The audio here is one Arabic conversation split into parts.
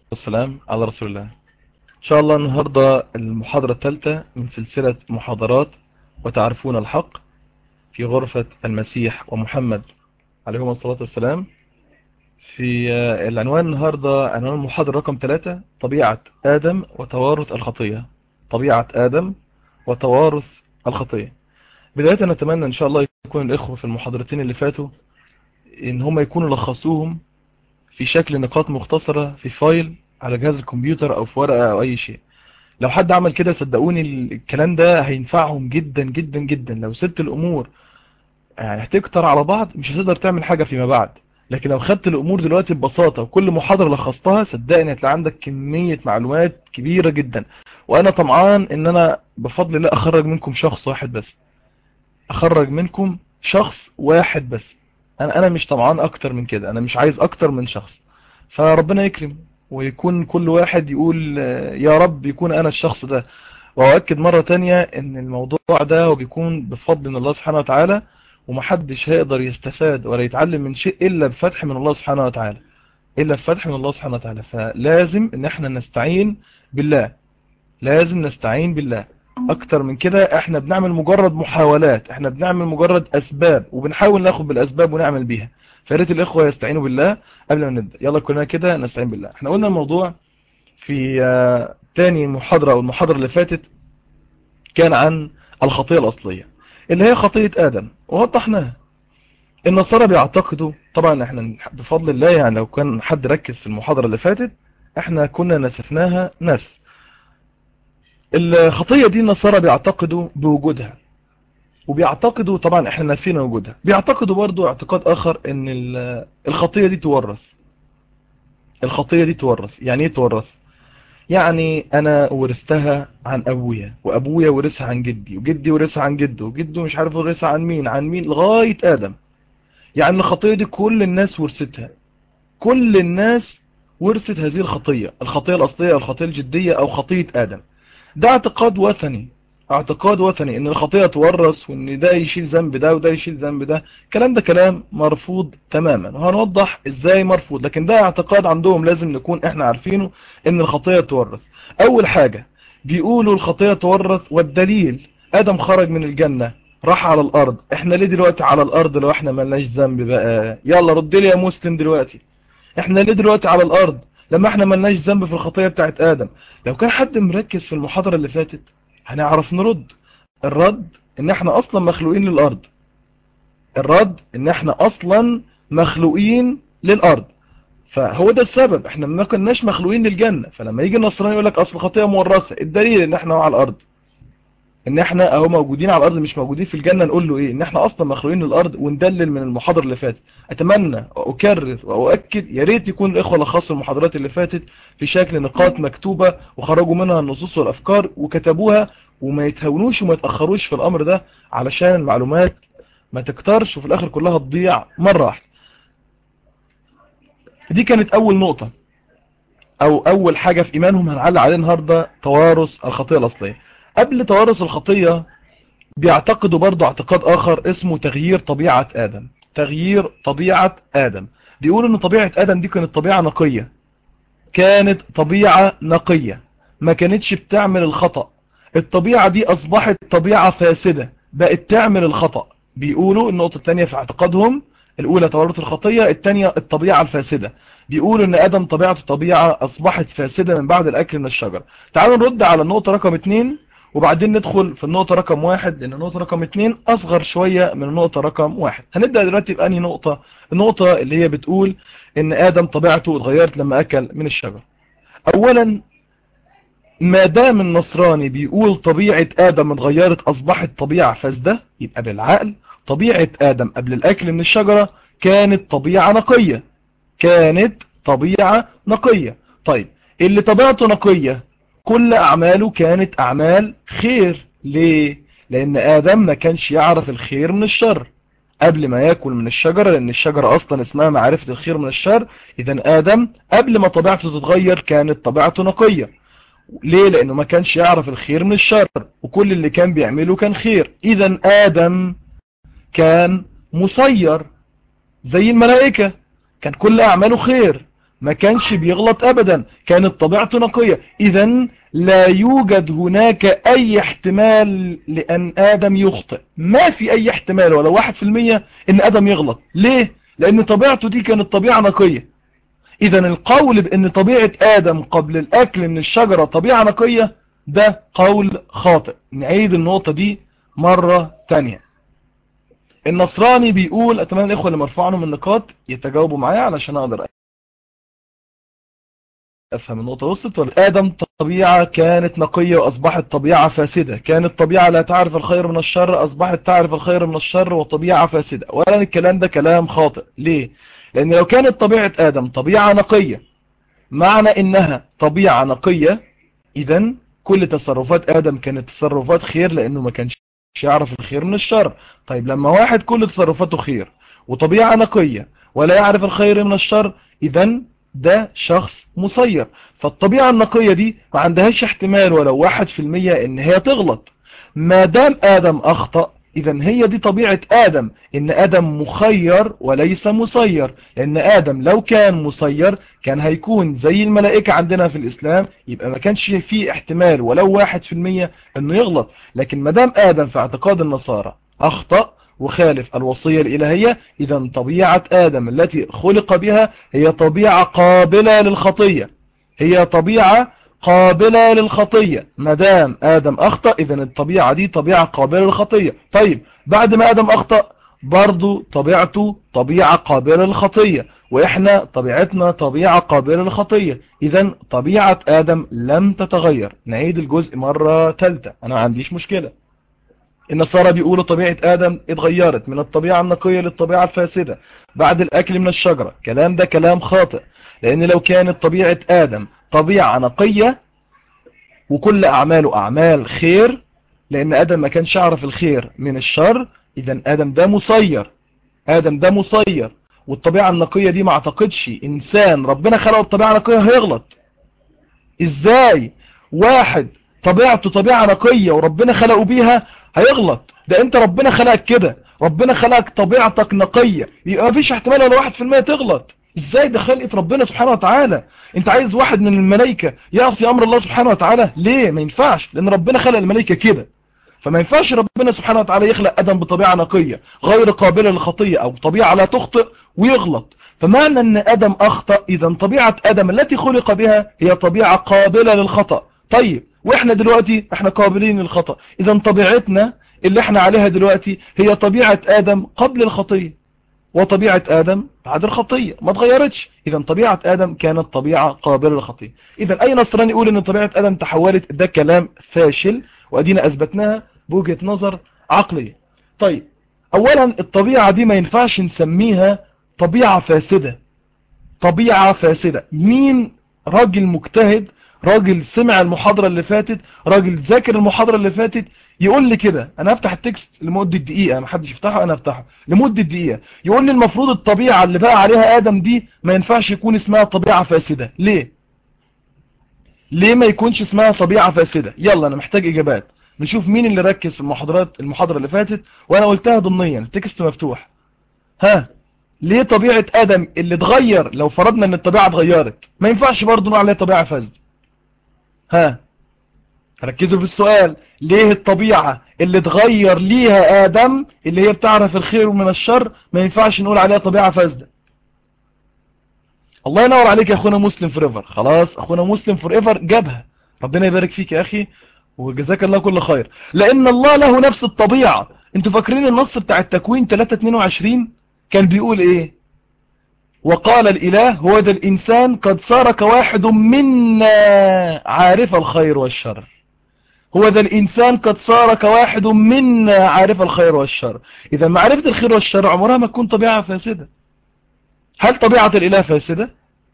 والسلام على رسول الله. إن شاء الله النهاردة المحاضرة الثالثة من سلسلة محاضرات وتعرفون الحق في غرفة المسيح ومحمد عليهما الصلاة والسلام. في العنوان النهاردة عنوان المحاضرة رقم 3: طبيعة آدم وتوارث الخطية. طبيعة آدم وتوارث الخطية. بداية نتمنى إن شاء الله يكون الإخوة في المحاضرتين اللي فاتوا إن هم يكونوا لخصوهم في شكل نقاط مختصرة في فايل على جهاز الكمبيوتر أو في ورقة أو أي شيء. لو حد عمل كده صدقوني الكلام ده هينفعهم جدا جدا جدا. لو سبت الأمور يعني هتكتر على بعض مش هتقدر تعمل حاجة فيما بعد، لكن لو خدت الأمور دلوقتي ببساطة وكل محاضرة لخصتها صدقني هتلاقي عندك كمية معلومات كبيرة جدا. وأنا طمعان إن أنا بفضل الله أخرج منكم شخص واحد بس، أخرج منكم شخص واحد بس. أنا مش طمعان أكتر من كده، أنا مش عايز أكتر من شخص. فربنا يكرم ويكون كل واحد يقول يا رب يكون أنا الشخص ده. وأؤكد مرة تانية إن الموضوع ده وبيكون بفضل من الله سبحانه وتعالى، ومحدش هيقدر يستفاد ولا يتعلم من شيء إلا بفتح من الله سبحانه وتعالى، إلا بفتح من الله سبحانه وتعالى. فلازم إن احنا نستعين بالله، لازم نستعين بالله. أكتر من كده احنا بنعمل مجرد محاولات، احنا بنعمل مجرد أسباب وبنحاول ناخد بالأسباب ونعمل بيها. فياريت الإخوة يستعينوا بالله قبل ما نبدأ. يلا كلنا كده نستعين بالله. احنا قلنا الموضوع في تاني محاضرة أو المحاضرة اللي فاتت كان عن الخطية الأصلية اللي هي خطية آدم، ووضحناها. النصارى بيعتقدوا طبعا، احنا بفضل الله يعني لو كان حد ركز في المحاضرة اللي فاتت احنا كنا نسفناها نسف. الخطية دي النصارى بيعتقدوا بوجودها، وبيعتقدوا طبعا احنا نفينا وجودها. بيعتقدوا برضو اعتقاد اخر ان الخطية دي تورث. الخطية دي تورث. يعني ايه تورث؟ يعني انا ورثتها عن ابويا، وابويا ورثها عن جدي، وجدي ورثها عن جده، وجده مش عارف ورثها عن مين عن مين لغاية ادم. يعني الخطية دي كل الناس ورثتها، كل الناس ورثت هذه الخطية، الخطية الأصلية أو الخطية الجدية أو خطية آدم. ده اعتقاد وثني، اعتقاد وثني ان الخطية تورث وان ده يشيل ذنب ده وده يشيل ذنب ده. الكلام ده كلام مرفوض تماما، وهنوضح ازاي مرفوض. لكن ده اعتقاد عندهم لازم نكون احنا عارفينه، ان الخطية تورث. اول حاجة بيقولوا الخطية تورث، والدليل آدم خرج من الجنة راح على الارض. احنا ليه دلوقتي على الارض لو احنا ملناش ذنب بقى؟ يلا رد لي يا مسلم دلوقتي، احنا ليه دلوقتي على الارض لما احنا ملناش ذنب في الخطية بتاعت ادم؟ لو كان حد مركز في المحاضرة اللي فاتت هنعرف نرد. الرد ان احنا اصلا مخلوقين للارض. الرد ان احنا اصلا مخلوقين للارض. فهو ده السبب، احنا ما كناش مخلوقين للجنة. فلما يجي النصراني يقول لك اصل خطية مورثة، الدليل ان احنا على الارض، ان احنا اهو موجودين على الارض مش موجودين في الجنة. نقول له ايه؟ ان احنا اصلا مخلوقين للارض، وندلل من المحاضرة اللي فاتت. اتمنى واكرر واؤكد يا ريت يكون الاخوه لخصوا المحاضرات اللي فاتت في شكل نقاط مكتوبة وخرجوا منها النصوص والافكار وكتبوها، وما يتهاونوش وما يتاخروش في الامر ده علشان المعلومات ما تكترش وفي الاخر كلها تضيع مرة واحدة. دي كانت اول نقطة او اول حاجة في ايمانهم هنعلق عليه النهاردة: توارث الخطية الاصلية. قبل توارث الخطية بيعتقدوا برضو اعتقاد آخر اسمه تغيير طبيعة آدم. تغيير طبيعة آدم. بيقولوا ان طبيعة آدم دي كانت طبيعة نقية، كانت طبيعة نقية ما كانتش بتعمل الخطأ. الطبيعة دي أصبحت طبيعة فاسدة بقت تعمل الخطأ. بيقولوا النقطة الثانية في اعتقادهم: الأولى تورث الخطية، الثانية الطبيعة الفاسدة. بيقولوا ان آدم طبيعته طبيعة أصبحت فاسدة من بعد الأكل من الشجرة. تعالوا نرد على النقطة رقم 2 وبعدين ندخل في النقطة رقم 1، لأن النقطة رقم 2 أصغر شوية من النقطة رقم 1. هنبدأ دلوقتي بأنهي نقطة؟ النقطة اللي هي بتقول ان آدم طبيعته اتغيرت لما أكل من الشجرة. أولا، ما دام النصراني بيقول طبيعة آدم اتغيرت أصبحت طبيعة فاسدة، يبقى بالعقل طبيعة آدم قبل الأكل من الشجرة كانت طبيعة نقية، كانت طبيعة نقية. طيب اللي طبيعته نقية كل أعماله كانت أعمال خير. ليه؟ لأن آدم ما كانش يعرف الخير من الشر قبل ما يأكل من الشجرة، لأن الشجرة أصلا اسمها معرفة الخير من الشر. إذا آدم قبل ما طبيعته تتغير كانت طبيعته نقية. ليه؟ لأنه ما كانش يعرف الخير من الشر، وكل اللي كان بيعمله كان خير. إذا آدم كان مسير زي الملائكة، كان كل أعماله خير. ما كانش بيغلط أبدا، كانت طبيعته نقية. إذن لا يوجد هناك أي احتمال لأن آدم يخطئ، ما في أي احتمال ولا 1% أن آدم يغلط. ليه؟ لأن طبيعته دي كانت طبيعة نقية. إذن القول بأن طبيعة آدم قبل الأكل من الشجرة طبيعة نقية ده قول خاطئ. نعيد النقطة دي مرة تانية. النصراني بيقول، أتمنى الإخوة اللي مرفوع عنهم النقاط يتجاوبوا معايا علشان أقدر أفهم النقطة وصلت ولا. آدم طبيعة كانت نقية وأصبحت طبيعة فاسدة، كانت طبيعة لا تعرف الخير من الشر أصبحت تعرف الخير من الشر وطبيعة فاسدة. ولا الكلام ده كلام خاطئ. ليه؟ لأن لو كانت طبيعة آدم طبيعة نقية، معنى إنها طبيعة نقية، إذن كل تصرفات آدم كانت تصرفات خير لأنه ما كانش يعرف الخير من الشر. طيب لما واحد كل تصرفاته خير وطبيعة نقية ولا يعرف الخير من الشر، إذن ده شخص مسير. فالطبيعة النقية دي ما عندهاش احتمال ولو 1% إن هي تغلط. ما دام آدم أخطأ، إذن هي دي طبيعة آدم، إن آدم مخير وليس مسير. لأن آدم لو كان مسير كان هيكون زي الملائكة عندنا في الإسلام، يبقى ما كانش فيه احتمال ولو 1% إنه يغلط. لكن ما دام آدم في اعتقاد النصارى أخطأ وخالف الوصية الإلهية، إذن طبيعة آدم التي خلق بها هي طبيعة قابلة للخطية، هي طبيعة قابلة للخطية. ما دام آدم أخطأ إذن الطبيعة دي طبيعة قابلة للخطية. طيب بعد ما آدم أخطأ برضو طبيعته طبيعة قابلة للخطية، وإحنا طبيعتنا طبيعة قابلة للخطية. إذن طبيعة آدم لم تتغير. نعيد الجزء مرة ثالثة، أنا ما عنديش مشكلة. النصارى بيقولوا طبيعة آدم اتغيرت من الطبيعة النقية للطبيعة الفاسدة بعد الأكل من الشجرة. كلام ده كلام خاطئ، لأن لو كانت طبيعة آدم طبيعة نقية وكل أعماله أعمال خير، لأن آدم ما كانش يعرف الخير من الشر، إذن آدم ده مسير. آدم ده مسير، والطبيعة النقية دي ما اعتقدش إنسان ربنا خلقه بطبيعة نقية هيغلط. إزاي واحد طبيعته طبيعة نقية وربنا خلقه بيها هيغلط؟ ده أنت ربنا خلقك كده، ربنا خلقك طبيعتك نقية، يبقى ما فيش احتمال ولا 1% تغلط. إزاي ده خلقة ربنا سبحانه وتعالى؟ أنت عايز واحد من الملائكة يعصي أمر الله سبحانه وتعالى؟ ليه؟ ما ينفعش، لأن ربنا خلق الملائكة كده. فما ينفعش ربنا سبحانه وتعالى يخلق آدم بطبيعة نقية غير قابلة للخطية أو طبيعة لا تخطئ ويغلط. فمعنى أن آدم أخطأ، إذن طبيعة آدم التي خلق بها هي طبيعة قابلة للخطأ. طيب وإحنا دلوقتي إحنا قابلين للخطأ، إذن طبيعتنا اللي إحنا عليها دلوقتي هي طبيعة آدم قبل الخطية وطبيعة آدم بعد الخطية، ما تغيرتش. إذن طبيعة آدم كانت طبيعة قابلة للخطية. إذن أي نصراني يقول أن طبيعة آدم تحولت، ده كلام فاشل، وأدينا أثبتناها بوجهة نظر عقلية. طيب أولا الطبيعة دي ما ينفعش نسميها طبيعة فاسدة. طبيعة فاسدة مين؟ راجل مجتهد، راجل سمع المحاضرة اللي فاتت، راجل ذاكر المحاضرة اللي فاتت، يقول لي كده. انا هفتح التكست لمدة دقيقة، ما حدش يفتحه، انا هفتحه لمدة دقيقة. يقول لي المفروض الطبيعة اللي بقى عليها آدم دي ما ينفعش يكون اسمها طبيعة فاسدة. ليه؟ ليه ما يكونش اسمها طبيعة فاسدة؟ يلا انا محتاج اجابات. نشوف مين اللي ركز في المحاضرة اللي فاتت وانا قلتها ضمنيا، التكست مفتوح. ها، ليه طبيعة آدم اللي اتغير، لو فرضنا ان الطبيعة اتغيرت، ما ينفعش برضه نقول عليها طبيعة فاسدة؟ ها، ركزوا في السؤال. ليه الطبيعة اللي اتغير ليها آدم اللي هي بتعرف الخير من الشر ما ينفعش نقول عليها طبيعة فاسدة؟ الله ينور عليك يا اخونا مسلم فور ايفر. خلاص اخونا مسلم فور ايفر جابها، ربنا يبارك فيك يا اخي وجزاك الله كل خير. لان الله له نفس الطبيعة. انتوا فاكرين النص بتاع التكوين 3:22 كان بيقول ايه؟ وقال الإله هو ذا الإنسان قد صار كواحد منا عارف الخير والشر. هو ذا الإنسان قد صار كواحد منا عارف الخير والشر. إذا معرفة الخير والشر عمرها ما تكون طبيعة فاسدة. هل طبيعة الإله فاسدة؟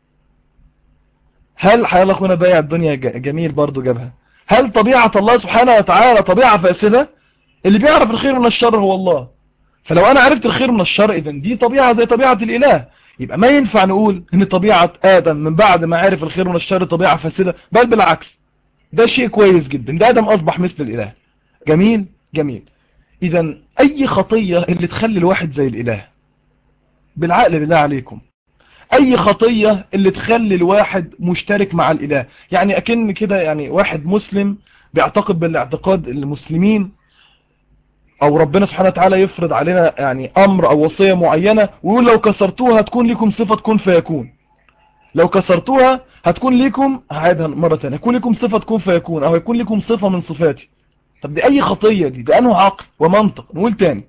هل حيال أخونا بايع الدنيا جميل برضو جابها؟ هل طبيعة الله سبحانه وتعالى طبيعة فاسدة؟ اللي بيعرف الخير من الشر هو الله. فلو أنا عرفت الخير من الشر إذن دي طبيعة زي طبيعة الإله. يبقى ما ينفع نقول ان طبيعة آدم من بعد ما عرف الخير من الشر طبيعة فاسدة، بل بالعكس، ده شيء كويس جدا، ده آدم أصبح مثل الإله. جميل جميل. إذا أي خطية اللي تخلي الواحد زي الإله؟ بالعقل بالله عليكم، اي خطية اللي تخلي الواحد مشترك مع الاله. يعني اكن كده يعني واحد مسلم بيعتقد بالاعتقاد المسلمين، او ربنا سبحانه وتعالى يفرض علينا يعني امر او وصية معينة ويقول لو كسرتوها هتكون لكم صفة كن فيكون، لو كسرتوها هتكون لكم، هعيدها مرة تانية، هيكون لكم صفة كن فيكون، او هيكون لكم صفة من صفاتي. طب دي اي خطية دي؟ ده انه عقل ومنطق. نقول تاني،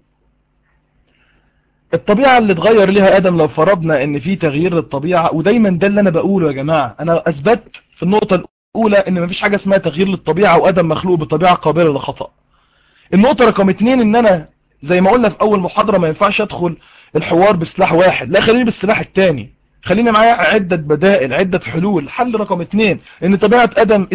الطبيعة اللي اتغير ليها ادم، لو فرضنا ان في تغيير للطبيعة، ودايما ده اللي انا بقوله يا جماعة، انا اثبت في النقطة الاولى ان مفيش حاجة اسمها تغيير للطبيعة وادم مخلوق بطبيعة قابلة للخطأ. النقطة رقم 2 ان انا زي ما قلنا في اول محاضرة ما ينفعش ادخل الحوار بسلاح واحد، لا خليني بالسلاح الثاني، خليني معايا عدة بدائل، عدة حلول. حل رقم 2 ان طبيعة ادم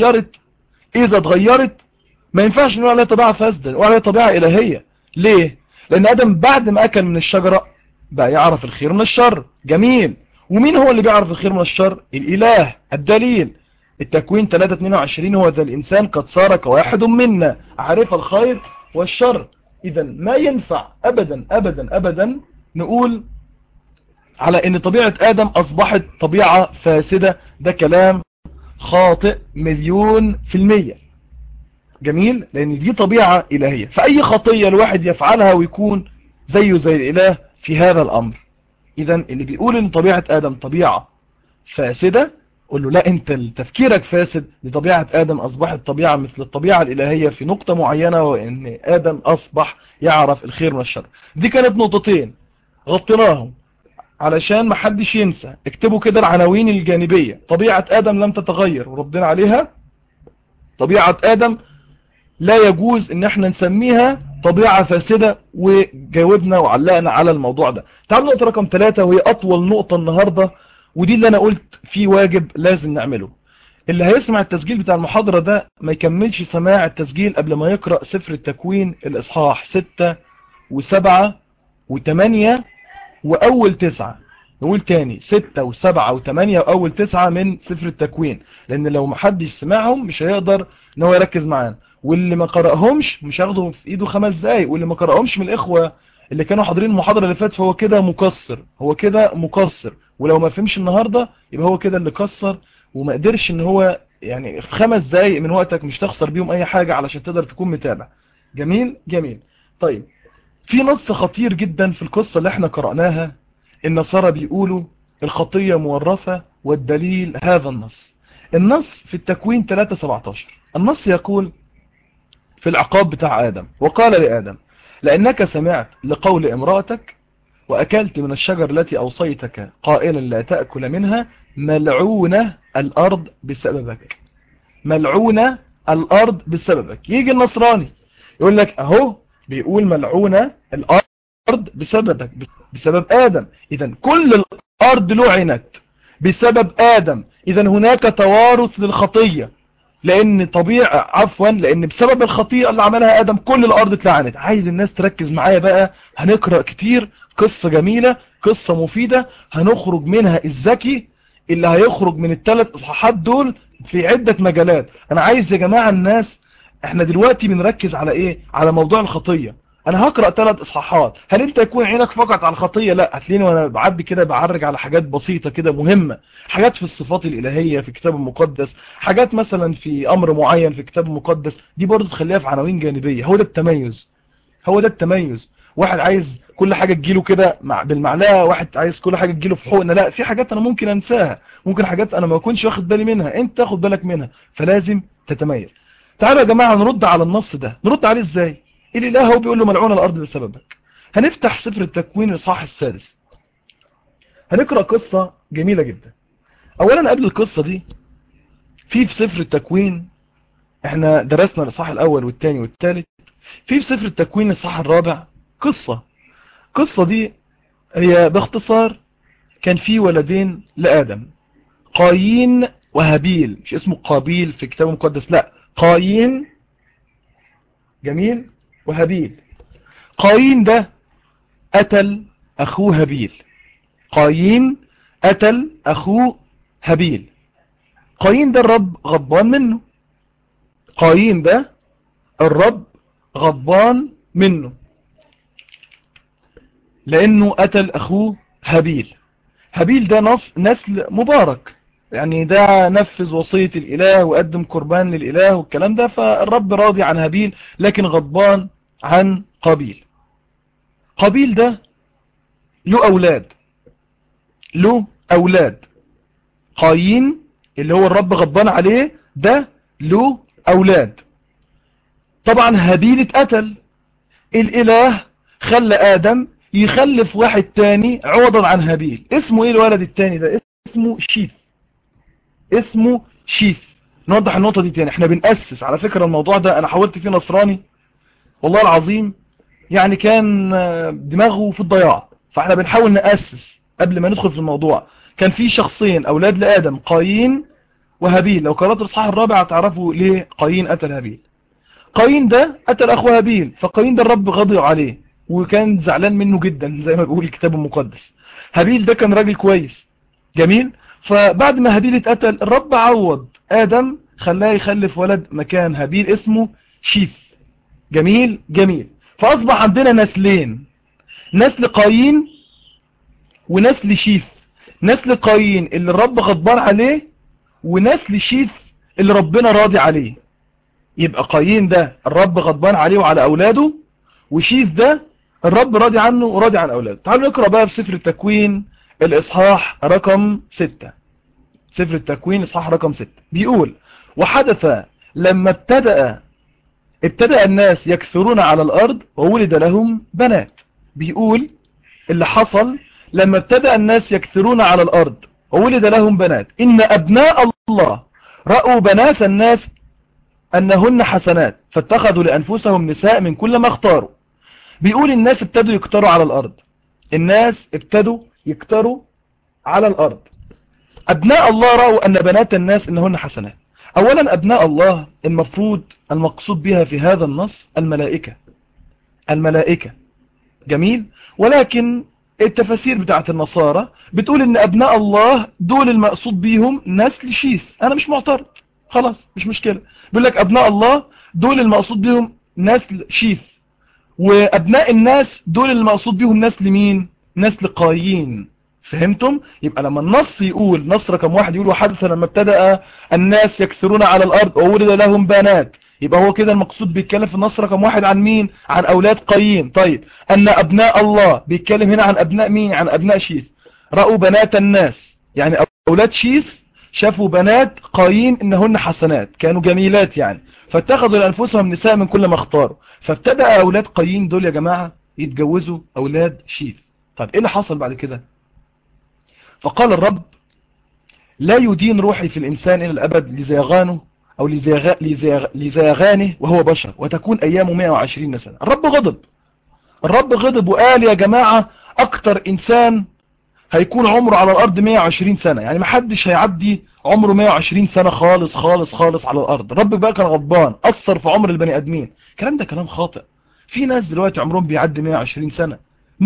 اذا اتغيرت ما ينفعش نقول عليها طبيعة فاسدة، نقول عليها طبيعة الهية. ليه؟ لان ادم بعد ما اكل من الشجرة بقى يعرف الخير من الشر. جميل. ومين هو اللي بيعرف الخير من الشر؟ الاله. الدليل التكوين 3:22، هو ذا الانسان قد صار كواحد منا عارف الخير والشر. اذا ما ينفع ابدا ابدا ابدا نقول على ان طبيعة ادم اصبحت طبيعة فاسدة، ده كلام خاطئ 1,000,000%. جميل. لان دي طبيعة الهية، فاي خطية الواحد يفعلها ويكون زيه زي الاله في هذا الامر. اذا اللي بيقول ان طبيعة ادم طبيعة فاسدة، قل له لا، انت تفكيرك فاسد. دي طبيعة ادم اصبحت طبيعة مثل الطبيعة الالهية في نقطة معينة، وان ادم اصبح يعرف الخير من الشر. دي كانت نقطتين غطيناهم علشان ما حدش ينسى. اكتبوا كده العناوين الجانبية: طبيعة ادم لم تتغير وردنا عليها، طبيعة ادم لا يجوز ان احنا نسميها طبيعة فاسدة، وجاوبنا وعلقنا على الموضوع ده. تعالوا نقطة رقم 3، وهي اطول نقطة النهاردة، ودي اللي انا قلت في واجب لازم نعمله. اللي هيسمع التسجيل بتاع المحاضرة ده ما يكملش سماع التسجيل قبل ما يقرأ سفر التكوين الاصحاح 6 و7 و8 واول 9. نقول تاني 6 و7 و8 واول 9 من سفر التكوين، لان لو محدش سمعهم مش هيقدر ان هو يركز معانا. واللي ما قرأهمش مش هياخده في ايده 5 دقايق، واللي ما قرأهمش من الاخوة اللي كانوا حاضرين المحاضرة اللي فاتت فهو كده مقصر، هو كده مقصر. ولو ما فهمش النهاردة يبقى هو كده اللي قصر وما قدرش ان هو يعني في 5 دقايق من وقتك مش تخسر بيهم اي حاجة علشان تقدر تكون متابع. جميل جميل. طيب، في نص خطير جدا في القصة اللي احنا قرأناها. النصارى بيقولوا الخطية مورثة، والدليل هذا النص في التكوين 3:17. النص يقول في العقاب بتاع آدم: وقال لآدم لأنك سمعت لقول امرأتك وأكلت من الشجر التي أوصيتك قائلا لا تأكل منها، ملعونة الأرض بسببك. ملعونة الأرض بسببك. يجي النصراني يقول لك أهو بيقول ملعونة الأرض بسببك، بسبب آدم. إذن كل الأرض لعنت بسبب آدم. إذن هناك توارث للخطية، لأن بسبب الخطيئة اللي عملها آدم كل الأرض اتلعنت. عايز الناس تركز معايا بقى، هنقرأ كتير، قصة جميلة، قصة مفيدة، هنخرج منها الذكي اللي هيخرج من ال3 إصحاحات دول في عدة مجالات. أنا عايز يا جماعة الناس، احنا دلوقتي بنركز على ايه؟ على موضوع الخطية. انا هقرأ 3 اصحاحات. هل انت يكون عينك فقط على الخطية؟ لا، هتلاقيني وانا بعدي كده بعرج على حاجات بسيطة كده مهمة، حاجات في الصفات الالهية في الكتاب المقدس، حاجات مثلا في امر معين في الكتاب المقدس، دي برضو تخليها في عناوين جانبية. هو ده التميز، هو ده التميز. واحد عايز كل حاجة تجيله كده بالمعلقة، واحد عايز كل حاجة تجيله في حقنة. لا، في حاجات انا ممكن انساها، ممكن حاجات انا ما اكونش واخد بالي منها، انت تاخد بالك منها، فلازم تتميز. تعالوا يا جماعة نرد على النص ده. نرد عليه ازاي؟ الاله هو بيقول له ملعون الارض بسببك. هنفتح سفر التكوين الاصحاح السادس، هنقرأ قصة جميلة جدا. اولا قبل القصة دي، في سفر التكوين احنا درسنا الاصحاح الاول والثاني والثالث، في سفر التكوين الاصحاح الرابع قصة دي هي باختصار كان في ولدين لآدم، قايين وهابيل. مش اسمه قابيل في الكتاب المقدس، لا، قايين. جميل. وهابيل. قايين ده قتل اخوه هابيل. قايين قتل اخوه هابيل. قايين ده الرب غضبان منه. قايين ده الرب غضبان منه لانه قتل اخوه هابيل. هابيل ده نسل مبارك، يعني ده نفذ وصية الإله وقدم قربان للإله والكلام ده، فالرب راضي عن هابيل لكن غضبان عن قابيل. قابيل ده له أولاد، له أولاد. قايين اللي هو الرب غضبان عليه ده له أولاد. طبعا هابيل اتقتل، الإله خلى آدم يخلف واحد تاني عوضا عن هابيل. اسمه ايه الولد التاني ده؟ اسمه شيث. اسمه شيث. نوضح النقطة دي تاني، احنا بنأسس على فكرة الموضوع ده، انا حاولت فيه نصراني والله العظيم يعني كان دماغه في الضياع، فاحنا بنحاول نأسس قبل ما ندخل في الموضوع. كان في شخصين اولاد لآدم، قايين وهابيل. لو قرأت الاصحاح الرابع هتعرفوا ليه قايين قتل هابيل. قايين ده قتل اخوه هابيل، فقايين ده الرب غضب عليه وكان زعلان منه جدا زي ما بيقول الكتاب المقدس. هابيل ده كان راجل كويس جميل. فبعد ما هابيل اتقتل الرب عوض آدم، خلاه يخلف ولد مكان هابيل اسمه شيث. جميل جميل. فأصبح عندنا نسلين، نسل قايين ونسل شيث. نسل قايين اللي الرب غضبان عليه، ونسل شيث اللي ربنا راضي عليه. يبقى قايين ده الرب غضبان عليه وعلى أولاده، وشيث ده الرب راضي عنه وراضي عن أولاده. تعالوا نقرأ بقى في سفر التكوين الإصحاح رقم 6. سفر التكوين إصحاح رقم 6 بيقول: وحدث لما ابتدأ الناس يكثرون على الأرض وولد لهم بنات. بيقول اللي حصل لما ابتدأ الناس يكثرون على الأرض وولد لهم بنات، إن أبناء الله رأوا بنات الناس أنهن حسنات فاتخذوا لأنفسهم نساء من كل ما اختاروا. بيقول الناس ابتدوا يكتروا على الأرض، الناس ابتدوا يكتروا على الأرض. أبناء الله رأوا أن بنات الناس إنهن حسنات. أولا أبناء الله المفروض المقصود بها في هذا النص الملائكة. الملائكة جميل. ولكن التفاسير بتاعت النصارى بتقول ان ابناء الله دول المقصود بيهم نسل شيث. انا مش معترض، خلاص مش مشكلة. بيقول لك ابناء الله دول المقصود بيهم نسل شيث، وابناء الناس دول المقصود بيهم نسل مين؟ نسل قايين. فهمتم؟ يبقى لما النص يقول، نص رقم 1 يقول: وحدث لما ابتدأ الناس يكثرون على الارض وولد لهم بنات، يبقى هو كده المقصود بيتكلم في النص رقم 1 عن مين؟ عن اولاد قايين. طيب ان ابناء الله بيتكلم هنا عن ابناء مين؟ عن ابناء شيث. رأوا بنات الناس يعني اولاد شيث شافوا بنات قايين انهن حسنات، كانوا جميلات يعني، فاتخذوا لانفسهم نساء من كل ما اختاروا. فابتدأ اولاد قايين دول يا جماعة يتجوزوا اولاد شيث. طب ايه اللي حصل بعد كده؟ فقال الرب: لا يدين روحي في الإنسان إلى الأبد لزيغانه أو لزيغانه وهو بشر، وتكون أيامه 120 سنة. الرب غضب. الرب غضب وقال يا جماعة أكتر إنسان هيكون عمره على الأرض 120 سنة، يعني محدش هيعدي عمره 120 سنة خالص خالص خالص على الأرض. الرب بقى كان غضبان، أثر في عمر البني آدمين. الكلام ده كلام خاطئ. في ناس دلوقتي عمرهم بيعدي 120 سنة.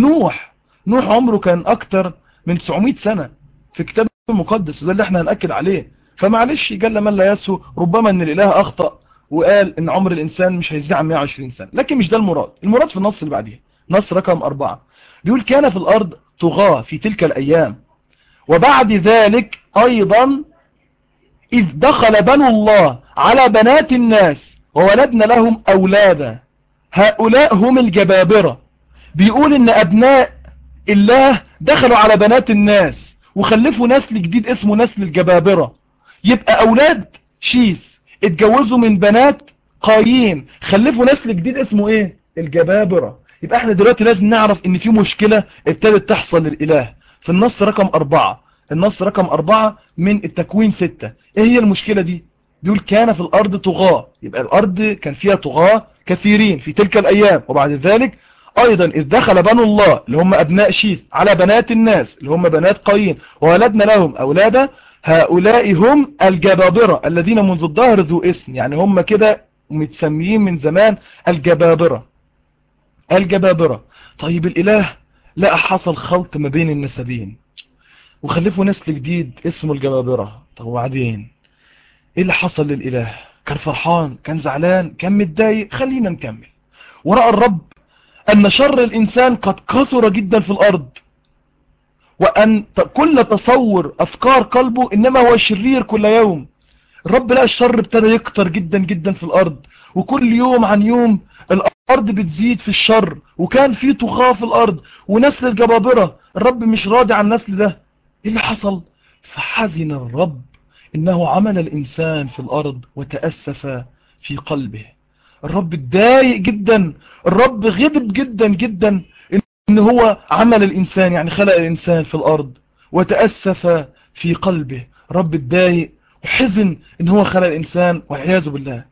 نوح عمره كان أكتر من 900 سنة في كتاب المقدس، وده اللي احنا هنأكد عليه. فمعلش جل من لا يسهو، ربما ان الإله أخطأ وقال ان عمر الإنسان مش هيزيد عن 120 سنة، لكن مش ده المراد. المراد في النص اللي بعديه، نص رقم 4 بيقول: كان في الأرض طغاة في تلك الأيام، وبعد ذلك أيضا إذ دخل بنو الله على بنات الناس وولدنا لهم أولادا، هؤلاء هم الجبابرة. بيقول ان أبناء الله دخلوا على بنات الناس وخلفوا نسل جديد اسمه نسل الجبابرة. يبقى أولاد شيث اتجوزوا من بنات قايين، خلفوا نسل جديد اسمه ايه؟ الجبابرة. يبقى احنا دلوقتي لازم نعرف ان في مشكلة ابتدت تحصل للإله في النص رقم 4. النص رقم 4 من التكوين 6. ايه هي المشكلة دي؟ بيقول كان في الأرض طغاة. يبقى الأرض كان فيها طغاة كثيرين في تلك الأيام، وبعد ذلك أيضا إذ دخل بنو الله اللي هم أبناء شيث على بنات الناس اللي هم بنات قايين وولدنا لهم أولادا، هؤلاء هم الجبابرة الذين منذ الظهر ذو اسم. يعني هم كده متسميين من زمان الجبابرة. الجبابرة. طيب الإله لقى حصل خلط ما بين النسبين وخلفوا نسل جديد اسمه الجبابرة. طب وبعدين ايه اللي حصل للإله؟ كان فرحان؟ كان زعلان؟ كان متضايق؟ خلينا نكمل. ورأى الرب أن شر الإنسان قد كثر جدا في الأرض، وأن كل تصور أفكار قلبه إنما هو شرير كل يوم. الرب لقى الشر ابتدى يكتر جدا جدا في الأرض، وكل يوم عن يوم الأرض بتزيد في الشر، وكان في طغاة في الأرض ونسل الجبابرة. الرب مش راضي عن النسل ده. إيه اللي حصل؟ فحزن الرب إنه عمل الإنسان في الأرض وتأسف في قلبه. الرب اتضايق جدا، الرب غضب جدا جدا إن هو عمل الإنسان، يعني خلق الإنسان في الأرض وتأسف في قلبه. رب اتضايق وحزن إن هو خلق الإنسان والعياذ بالله.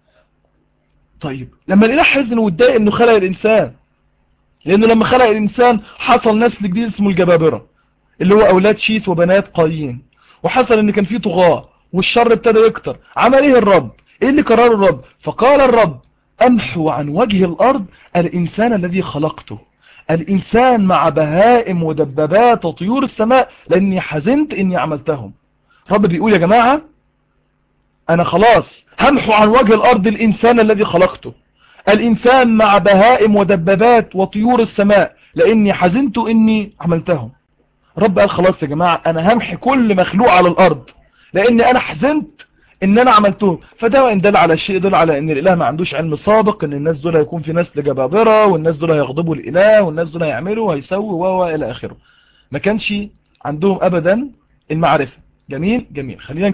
طيب لما الإله حزن واتضايق إنه خلق الإنسان، لأنه لما خلق الإنسان حصل نسل جديد اسمه الجبابرة اللي هو أولاد شيث وبنات قايين، وحصل إن كان فيه طغاة والشر ابتدى يكتر. عمل إيه الرب؟ إيه اللي قرره الرب؟ فقال الرب أمحو عن وجه الأرض الإنسان الذي خلقته، الإنسان مع بهائم ودبابات وطيور السماء، لأني حزنت إني عملتهم. رب بيقول يا جماعة أنا خلاص همحو عن وجه الأرض الإنسان الذي خلقته، الإنسان مع بهائم ودبابات وطيور السماء، لأني حزنت إني عملتهم. رب قال خلاص يا جماعة أنا همحي كل مخلوق على الأرض لأني أنا حزنت إن أنا عملتهم. فده وإن دل على شيء دل على إن الإله ما عندوش علم سابق إن الناس دول هيكون في نسل جبابرة، والناس دول هيغضبوا الإله، والناس دول هيعملوا وهيسووا إلى آخره. ما كانش عندهم أبدا المعرفة. جميل جميل. خلينا.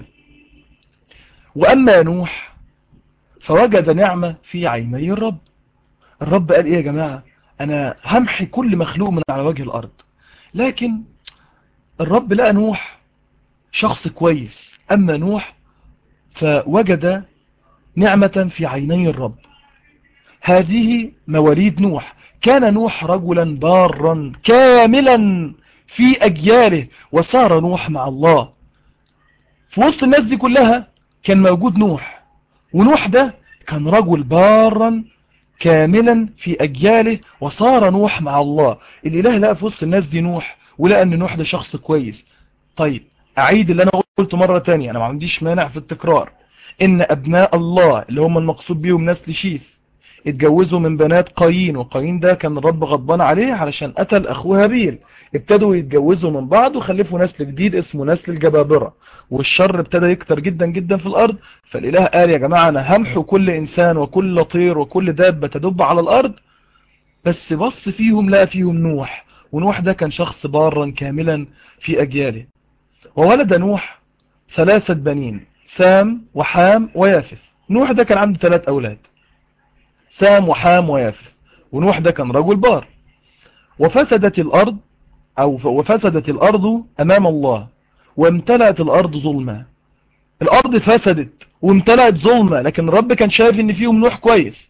وأما نوح فوجد نعمة في عيني الرب. الرب قال إيه يا جماعة؟ أنا همحي كل مخلوق من على وجه الأرض. لكن الرب لقى نوح شخص كويس. أما نوح فوجد نعمة في عيني الرب. هذه مواليد نوح. كان نوح رجلا بارا كاملا في أجياله، وصار نوح مع الله. في وسط الناس دي كلها كان موجود نوح، ونوح ده كان رجل بارا كاملا في أجياله، وصار نوح مع الله. الإله لقى في وسط الناس دي نوح، ولقى أن نوح ده شخص كويس. طيب أعيد اللي أنا قلته مرة تانية، أنا ما عنديش مانع في التكرار، إن أبناء الله اللي هم المقصود بيهم نسل شيث اتجوزوا من بنات قايين، وقايين ده كان الرب غضبان عليه علشان قتل أخوه هابيل. ابتدوا يتجوزوا من بعض وخلفوا نسل جديد اسمه نسل الجبابرة، والشر ابتدى يكتر جدا جدا في الأرض. فالإله قال يا جماعة أنا همحو كل إنسان وكل طير وكل دابة تدب على الأرض. بس بص فيهم لقى فيهم نوح، ونوح ده كان شخص بارا كاملا في أجياله. وولد نوح 3 بنين، سام وحام ويافث. نوح ده كان عنده 3 أولاد، سام وحام ويافث. ونوح ده كان رجل بار. وفسدت الأرض أمام الله، وامتلأت الأرض ظلما. الأرض فسدت وامتلأت ظلمة، لكن الرب كان شايف ان فيهم نوح كويس.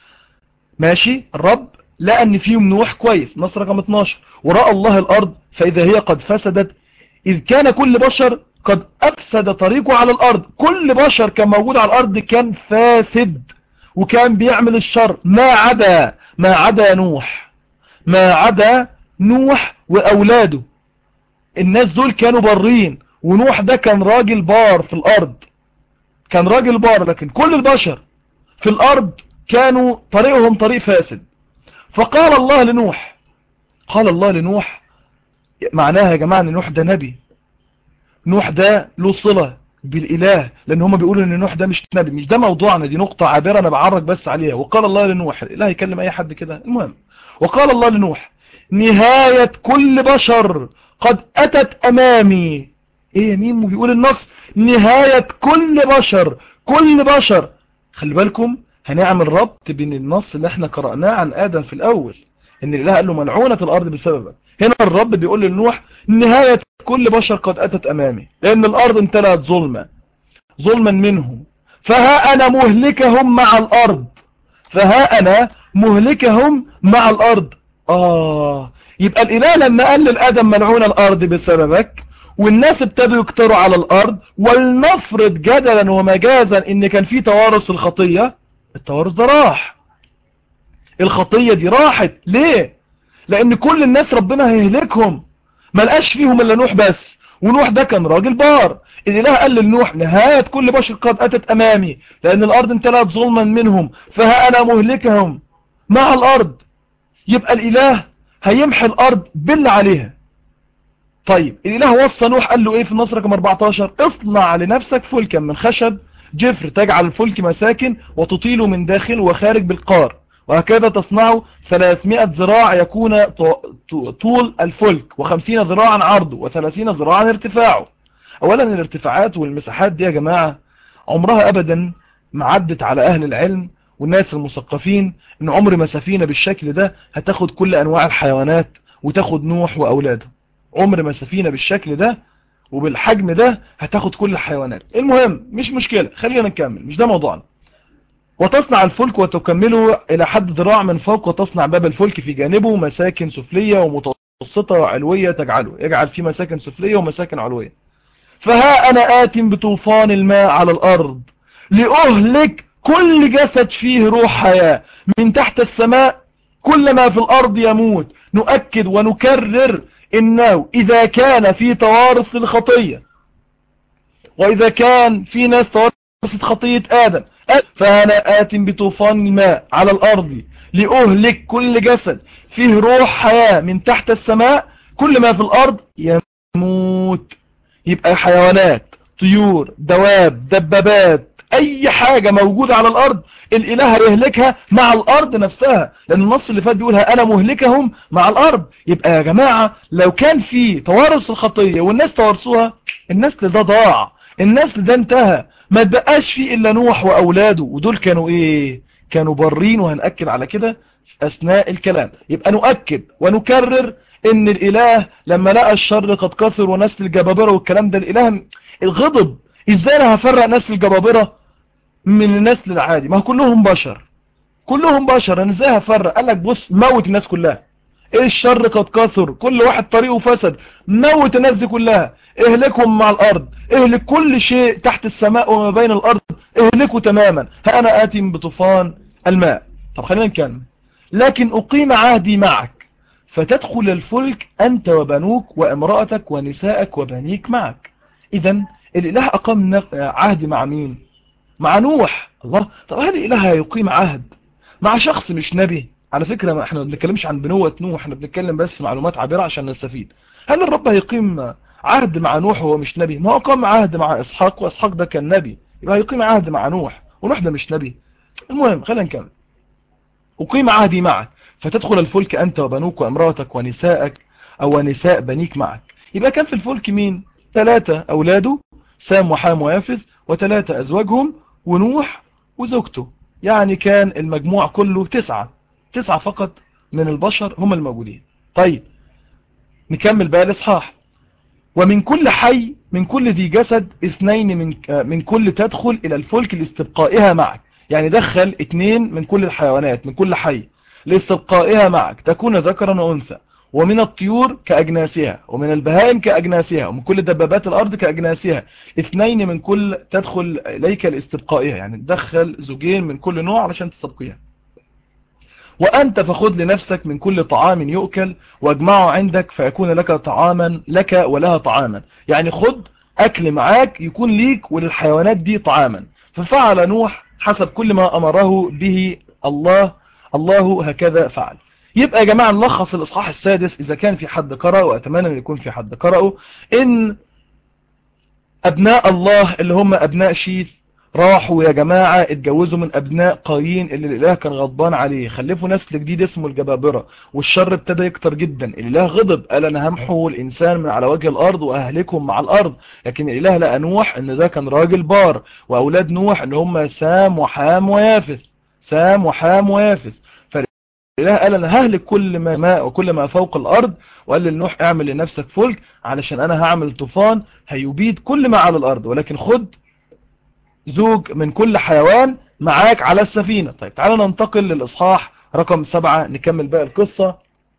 ماشي. الرب لقى ان فيهم نوح كويس. نص رقم 12. ورأى الله الأرض فإذا هي قد فسدت، إذ كان كل بشر قد أفسد طريقه على الأرض. كل بشر كان موجود على الأرض كان فاسد وكان بيعمل الشر، ما عدا نوح. ما عدا نوح وأولاده. الناس دول كانوا بارين، ونوح ده كان راجل بار في الأرض، كان راجل بار. لكن كل البشر في الأرض كانوا طريقهم طريق فاسد. فقال الله لنوح، قال الله لنوح، معناها يا جماعة ان نوح ده نبي. نوح ده له صلة بالإله، لأن هم بيقولوا ان نوح ده مش نبي. مش ده موضوعنا، دي نقطة عابرة أنا بعرج بس عليها. وقال الله لنوح، الإله يكلم أي حد كده. المهم، وقال الله لنوح نهاية كل بشر قد أتت أمامي. إيه يا مين بيقول النص؟ نهاية كل بشر، كل بشر. خلي بالكم هنعمل ربط بين النص اللي احنا قرأناه عن آدم في الأول، ان الإله قال له ملعونة الأرض بسببك. هنا الرب بيقول لنوح نهاية كل بشر قد أتت أمامي، لأن الأرض امتلأت ظلما منهم، فها أنا مهلكهم مع الأرض. فها أنا مهلكهم مع الأرض. يبقى الإله لما قال للآدم ملعون الأرض بسببك، والناس ابتدوا يكتروا على الأرض، ولنفرض جدلا ومجازا إن كان في توارث الخطية، التوارث ده راح، الخطية دي راحت. ليه؟ لأن كل الناس ربنا هيهلكهم، ملقاش فيهم إلا نوح بس، ونوح ده كان راجل بار. الإله قال لنوح نهاية كل بشر قد أتت أمامي، لأن الأرض امتلأت ظلما منهم، فها أنا مهلكهم مع الأرض. يبقى الإله هيمحي الأرض باللي عليها. طيب الإله وصى نوح قال له ايه في النص رقم 14؟ اصنع لنفسك فلكا من خشب جفر تجعل الفلك مساكن وتطيل من داخل وخارج بالقار، وهكذا تصنعه 300 ذراع يكون طول الفلك و50 ذراعا عرضه و30 ذراعا ارتفاعه. اولا الارتفاعات والمساحات دي يا جماعة عمرها ابدا ما عدت على اهل العلم والناس المثقفين ان عمر ما سفينة بالشكل ده هتاخد كل انواع الحيوانات وتاخد نوح واولاده. عمر ما سفينة بالشكل ده وبالحجم ده هتاخد كل الحيوانات. المهم مش مشكلة، خلينا نكمل، مش ده موضوعنا. وتصنع الفلك وتكمله إلى حد ذراع من فوق، وتصنع باب الفلك في جانبه مساكن سفلية ومتوسطة وعلوية يجعل فيه مساكن سفلية ومساكن علوية. فها أنا آت بطوفان الماء على الأرض لأهلك كل جسد فيه روح حياة من تحت السماء، كل ما في الأرض يموت. نؤكد ونكرر إنه إذا كان في توارث للخطية، وإذا كان في ناس توارثت خطية آدم، فأنا آت بطوفان الماء على الأرض لأهلك كل جسد فيه روح حياة من تحت السماء، كل ما في الأرض يموت. يبقى حيوانات، طيور، دواب، دبابات، أي حاجة موجودة على الأرض الإله هيهلكها مع الأرض نفسها، لأن النص اللي فات بيقولها أنا مهلكهم مع الأرض. يبقى يا جماعة لو كان في توارث الخطية والناس توارثوها، النسل ده ضاع، النسل ده انتهى، ما تبقاش فيه إلا نوح وأولاده، ودول كانوا إيه؟ كانوا برين، وهنأكد على كده في أثناء الكلام. يبقى نؤكد ونكرر ان الاله لما لقى الشر قد كثر ونسل الجبابرة والكلام ده، الاله الغضب. ازاي انا هفرق نسل الجبابرة من النسل العادي؟ ما هو كلهم بشر، كلهم بشر، انا ازاي هفرق؟ قال لك بص، موت الناس كلها. ايه الشر قد كثر، كل واحد طريقه فسد، موت الناس دي كلها، اهلكهم مع الارض، اهلك كل شيء تحت السماء وما بين الارض، اهلكوا تماما. ها انا اتي بطوفان الماء. طب خلينا نكمل. لكن اقيم عهدي معك فتدخل الفلك أنت وبنوك وامرأتك ونسائك وبنيك معك. إذن الإله أقام عهد مع مين؟ مع نوح. الله، طب هل الإله يقيم عهد مع شخص مش نبي؟ على فكرة ما احنا ما بنتكلمش عن بنوة نوح، احنا بنتكلم بس معلومات عابرة عشان نستفيد. هل الرب هيقيم عهد مع نوح وهو مش نبي؟ ما هو قام عهد مع إسحاق، وإسحاق ده كان نبي، يبقى هيقيم عهد مع نوح، ونوح ده مش نبي. المهم خلينا نكمل. أقيم عهدي معك فتدخل الفلك أنت وبنوك وامرأتك ونسائك أو نساء بنيك معك. يبقى كان في الفلك مين؟ 3 أولاده، سام وحام ويافث، و3 أزواجهم، ونوح وزوجته. يعني كان المجموع كله 9 فقط من البشر هم الموجودين. طيب نكمل بقى الإصحاح. ومن كل حي، من كل ذي جسد 2 من كل تدخل إلى الفلك لاستبقائها معك. يعني دخل 2 من كل الحيوانات، من كل حي لاستبقائها معك، تكون ذكرا وأنثى. ومن الطيور كأجناسها، ومن البهائم كأجناسها، ومن كل دبابات الأرض كأجناسها 2 من كل تدخل إليك لاستبقائها. يعني تدخل 2 من كل نوع علشان تستبقيها. وأنت فخذ لنفسك من كل طعام يؤكل واجمعه عندك فيكون لك طعاما لك ولها طعاما. يعني خد أكل معاك يكون ليك وللحيوانات دي طعاما. ففعل نوح حسب كل ما أمره به الله هكذا فعل. يبقى يا جماعة نلخص الإصحاح السادس إذا كان في حد قرأه، وأتمنى أن يكون في حد قرأه، إن أبناء الله اللي هم أبناء شيث راحوا يا جماعة اتجوزوا من أبناء قايين اللي الإله كان غضبان عليه، خلفوا نسل جديد اسمه الجبابرة، والشر ابتدى يكتر جدا. الإله غضب، قال أنا همحو الإنسان من على وجه الأرض وأهلكهم مع الأرض. لكن الإله لقى نوح إن ده كان راجل بار، وأولاد نوح إن هم سام وحام ويافث، سام وحام ويافث. فالإله قال أنا ههلك كل ما ماء وكل ما فوق الأرض، وقال لنوح اعمل لنفسك فلك علشان أنا هعمل طوفان هيبيد كل ما على الأرض، ولكن خد زوج من كل حيوان معاك على السفينة. طيب تعالوا ننتقل للإصحاح رقم 7، نكمل بقى القصة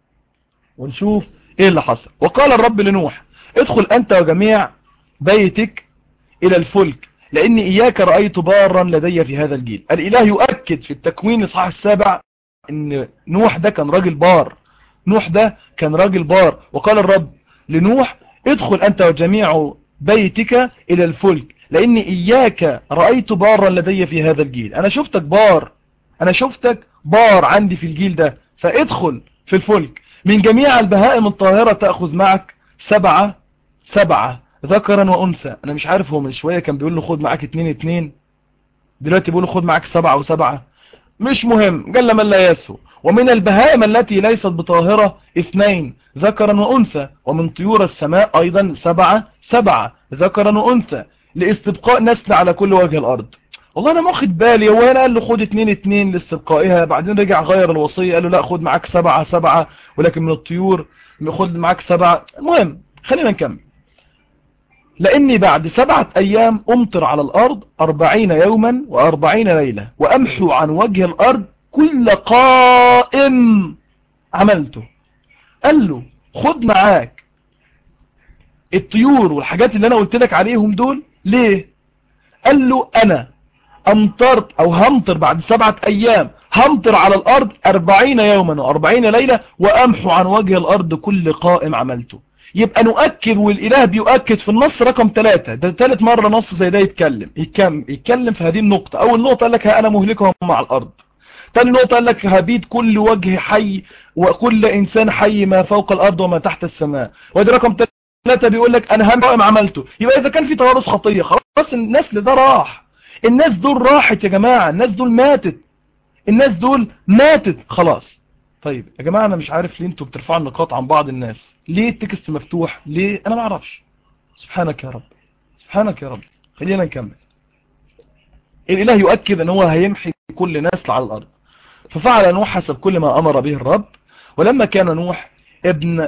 ونشوف ايه اللي حصل. وقال الرب لنوح ادخل أنت وجميع بيتك إلى الفلك، لأني إياك رأيت بارا لدي في هذا الجيل. الإله يؤكد في التكوين الإصحاح 7 إن نوح ده كان راجل بار، نوح ده كان راجل بار. وقال الرب لنوح ادخل أنت وجميع بيتك إلى الفلك، لأني إياك رأيت بارا لدي في هذا الجيل. أنا شفتك بار، أنا شفتك بار عندي في الجيل ده، فادخل في الفلك. من جميع البهائم الطاهرة تأخذ معك 7 ذكرا وأنثى. أنا مش عارف، هو من شوية كان بيقول له خد معاك 2، دلوقتي بيقول له خد معاك 7 و7. مش مهم، قال من لا يسهو. ومن البهائم التي ليست بطاهرة 2 ذكرا وأنثى، ومن طيور السماء أيضا 7 ذكرا وأنثى، لاستبقاء نسل على كل وجه الأرض. والله أنا ما واخد بالي، هو أنا قال له خد 2 لاستبقائها، بعدين رجع غير الوصية قال له لا خد معاك 7 ولكن من الطيور خد معاك 7. المهم خلينا نكمل. لأني بعد 7 أيام أمطر على الأرض 40 يوما و40 ليلة، وأمحو عن وجه الأرض كل قائم عملته. قال له خد معاك الطيور والحاجات اللي أنا قلت لك عليهم دول. ليه؟ قال له أنا أمطرت أو همطر بعد 7 أيام، همطر على الأرض 40 يوما و40 ليلة، وأمحو عن وجه الأرض كل قائم عملته. يبقى نؤكد، والإله بيؤكد في النص رقم 3. ده ثالث مرة نص زي ده يتكلم في هذه النقطة. أول نقطة قال لك أنا مهلكهم مع الأرض. ثاني نقطة قال لك هبيد كل وجه حي وكل إنسان حي ما فوق الأرض وما تحت السماء. ودي رقم 3 بيقول لك أنا هم قائم عملته. يبقى إذا كان في توارث خطية خلاص النسل ده راح، الناس دول راحت يا جماعة، الناس دول ماتت خلاص. طيب يا جماعة أنا مش عارف ليه انتوا بترفعوا النقاط عن بعض الناس، ليه التكست مفتوح، ليه؟ أنا ما اعرفش. سبحانك يا رب، سبحانك يا رب. خلينا نكمل. الإله يؤكد أن هو هيمحي كل نسل على الأرض. ففعل نوح حسب كل ما أمر به الرب. ولما كان نوح ابن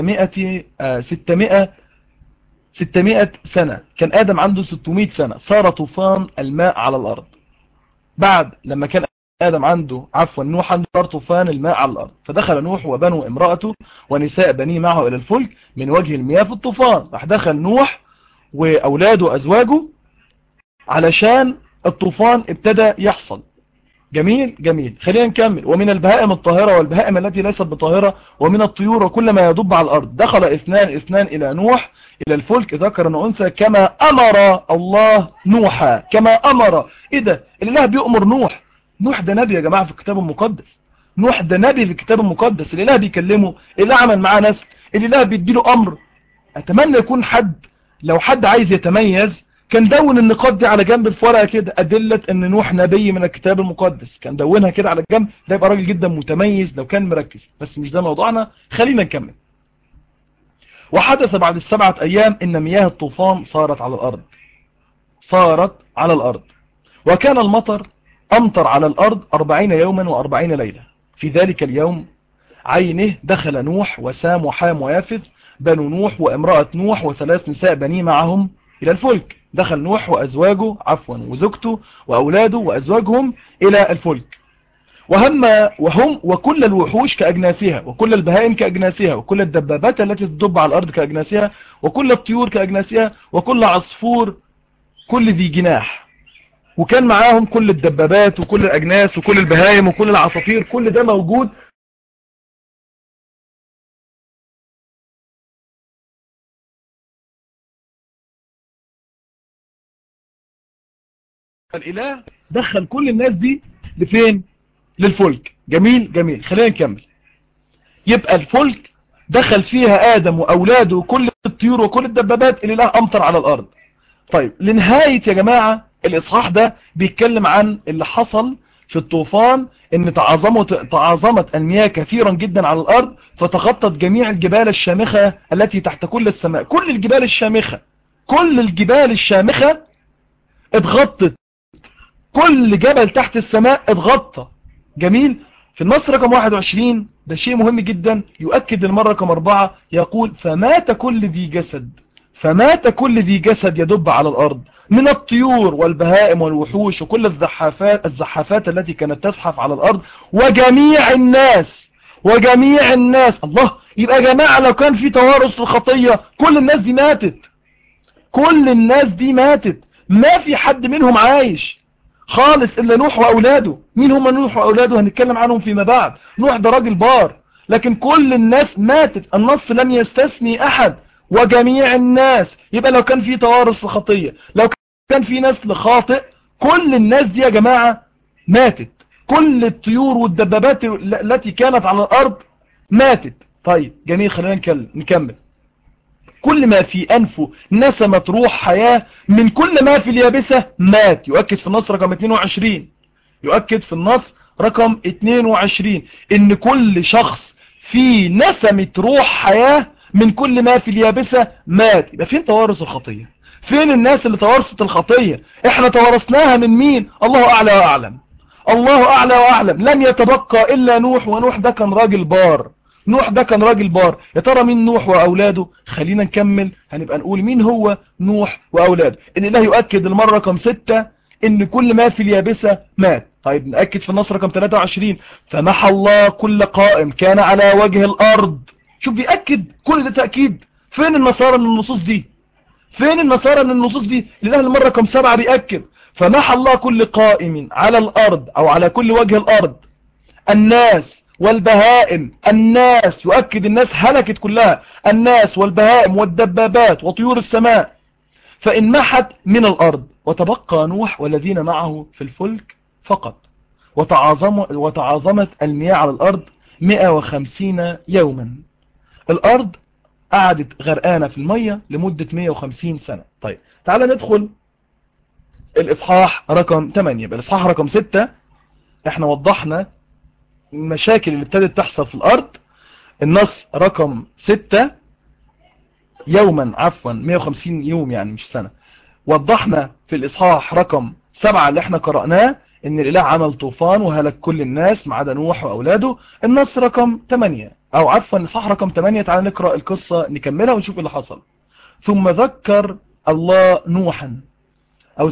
600 سنة، كان آدم عنده 600 سنة، صار طوفان الماء على الأرض. بعد لما كان نوح عنده طوفان الماء على الأرض، فدخل نوح وبنو امرأته ونساء بنيه معه إلى الفلك من وجه المياه في الطوفان. راح دخل نوح وأولاده وأزواجه علشان الطوفان ابتدى يحصل. جميل. خلينا نكمل. ومن البهائم الطاهرة والبهائم التي ليست بطاهرة، ومن الطيور وكل ما يدب على الأرض، دخل اثنان إلى نوح إلى الفلك ذكرا وأنثى كما أمر الله نوحا. كما أمر. إيه ده؟ الإله بيؤمر نوح. نوح ده نبي يا جماعة في الكتاب المقدس. نوح ده نبي في الكتاب المقدس. الإله بيكلمه، الإله عمل معاه نسل، الإله بيديله أمر. أتمنى يكون لو حد عايز يتميز كان دون النقاط دي على جنب في ورقة كده، أدلة أن نوح نبي من الكتاب المقدس، كان دونها كده على جنب. ده يبقى راجل جدا متميز لو كان مركز، بس مش ده موضوعنا. خلينا نكمل. وحدث بعد 7 أيام إن مياه الطوفان صارت على الأرض، وكان المطر أمطر على الأرض 40 يوما و40 ليلة. في ذلك اليوم عينه دخل نوح وسام وحام ويافث بنو نوح وامرأة نوح وثلاث نساء بنيه معهم إلى الفلك. دخل نوح وأزواجه وزوجته وأولاده وأزواجهم إلى الفلك. وهم وكل الوحوش كأجناسها، وكل البهائم كأجناسها، وكل الدبابات التي تدب على الأرض كأجناسها، وكل الطيور كأجناسها، وكل عصفور كل ذي جناح. وكان معاهم كل الدبابات وكل الأجناس وكل البهائم وكل العصافير، كل ده موجود. الإله دخل كل الناس دي لفين؟ للفلك. جميل. خلينا نكمل. يبقى الفلك دخل فيها آدم وأولاده وكل الطيور وكل الدبابات. الإله أمطر على الأرض. طيب لنهاية يا جماعة الإصحاح ده بيتكلم عن اللي حصل في الطوفان، ان تعاظمت المياه كثيرا جدا على الأرض، فتغطت جميع الجبال الشامخة التي تحت كل السماء. كل الجبال الشامخة اتغطت، كل جبل تحت السماء اتغطى. جميل. في النص رقم 21 ده شيء مهم جدا يؤكد المرة رقم 4، يقول فمات كل ذي جسد يدب على الأرض من الطيور والبهائم والوحوش وكل الزحافات التي كانت تزحف على الأرض وجميع الناس. الله، يبقى يا جماعة لو كان في توارث الخطية كل الناس دي ماتت، ما في حد منهم عايش خالص إلا نوح وأولاده. مين هم نوح وأولاده؟ هنتكلم عنهم فيما بعد. نوح ده راجل بار، لكن كل الناس ماتت، النص لم يستثني أحد. وجميع الناس، يبقى لو كان في توارث الخطية، لو كان في نسل خاطئ، كل الناس دي يا جماعة ماتت. كل الطيور والدبابات التي كانت على الأرض ماتت. طيب جميل، خلينا نكمل. كل ما في أنفه نسمت روح حياة، من كل ما في اليابسة مات. يؤكد في النص رقم 22، يؤكد في النص رقم 22 إن كل شخص في نسمة روح حياة من كل ما في اليابسة مات. يبقى فين توارث الخطية؟ فين الناس اللي توارثت الخطية؟ احنا توارثناها من مين؟ الله أعلى وأعلم، الله أعلى وأعلم. لم يتبقى إلا نوح، ونوح ده كان راجل بار، نوح ده كان راجل بار. يا ترى مين نوح وأولاده؟ خلينا نكمل، هنبقى نقول مين هو نوح وأولاده. الإله يؤكد المرة رقم 6 إن كل ما في اليابسة مات. طيب نأكد في النص رقم 23، فمحى الله كل قائم كان على وجه الأرض. شوف بيأكد كل ده تأكيد. فين النصارى من النصوص دي؟ فين النصارى من النصوص دي؟ الإله المرة رقم 7 بيأكد فمحى الله كل قائم على الأرض أو على كل وجه الأرض، الناس والبهائم. الناس يؤكد الناس هلكت كلها، الناس والبهائم والدبابات وطيور السماء، فإن محت من الأرض وتبقى نوح والذين معه في الفلك فقط. وتعاظمت المياه على الأرض 150 يوما. الأرض قعدت غرقانة في المية لمدة 150 سنة. طيب تعال ندخل الإصحاح رقم 8. الإصحاح رقم 6 احنا وضحنا المشاكل اللي ابتدت تحصل في الأرض. النص رقم 6 يوما، عفوا 150 يوم يعني مش سنة. وضحنا في الإصحاح رقم 7 اللي احنا قرأناه ان الإله عمل طوفان وهلك كل الناس ما عدا نوح وأولاده. النص رقم 8 او عفوا الإصحاح رقم 8، تعال نقرأ القصة نكملها ونشوف اللي حصل. ثم ذكر الله نوحا، أو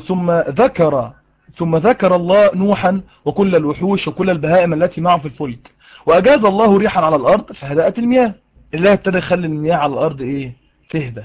ثم ذكر الله نوحا وكل الوحوش وكل البهائم التي معه في الفلك، وأجاز الله ريحا على الأرض فهدأت المياه. الله ابتدى يخلي المياه على الأرض إيه؟ تهدى.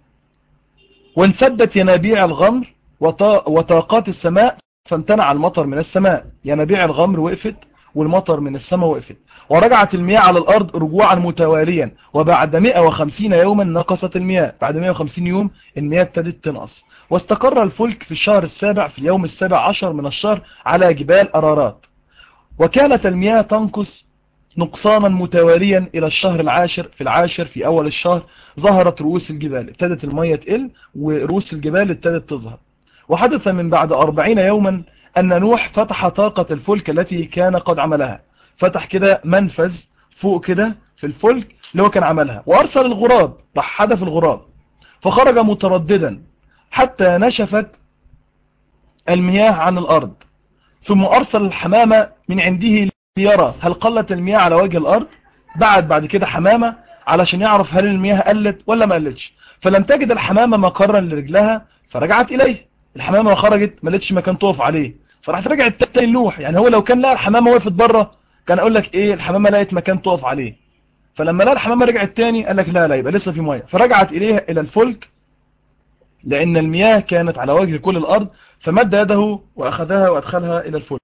وانسدت ينابيع الغمر وطاقات السماء فامتنع المطر من السماء. ينابيع الغمر وقفت والمطر من السماء وقفت. ورجعت المياه على الأرض رجوعا متواليا، وبعد 150 يوما نقصت المياه. بعد 150 يوم المياه ابتدت تنقص. واستقر الفلك في الشهر السابع في اليوم 17 من الشهر على جبال أرارات. وكانت المياه تنقص نقصانا متواليا إلى الشهر العاشر. في العاشر في أول الشهر ظهرت رؤوس الجبال، ابتدت المياه تقل ورؤوس الجبال ابتدت تظهر. وحدث من بعد 40 يوما أن نوح فتح طاقة الفلك التي كان قد عملها. فتح كده منفذ فوق كده في الفلك اللي هو كان عملها، وأرسل الغراب، راح حدف الغراب فخرج مترددا حتى نشفت المياه عن الأرض. ثم أرسل الحمامة من عنده ليرى هل قلت المياه على وجه الأرض. بعد كده حمامة علشان يعرف هل المياه قلت ولا ما قلتش. فلم تجد الحمامة مقرا لرجلها فرجعت إليه. الحمامة خرجت ما لقتش مكان تقف عليه، فراحت رجعت تاني لنوح. يعني هو لو كان لقى الحمامة وقفت بره كان أقول لك إيه، الحمامة لقت مكان تقف عليه. فلما لقى الحمامة رجعت تاني قال لك لا يبقى لسه في مياه، فرجعت إليه إلى الفلك لأن المياه كانت على وجه كل الأرض. فمد يده وأخذها وأدخلها إلى الفلك.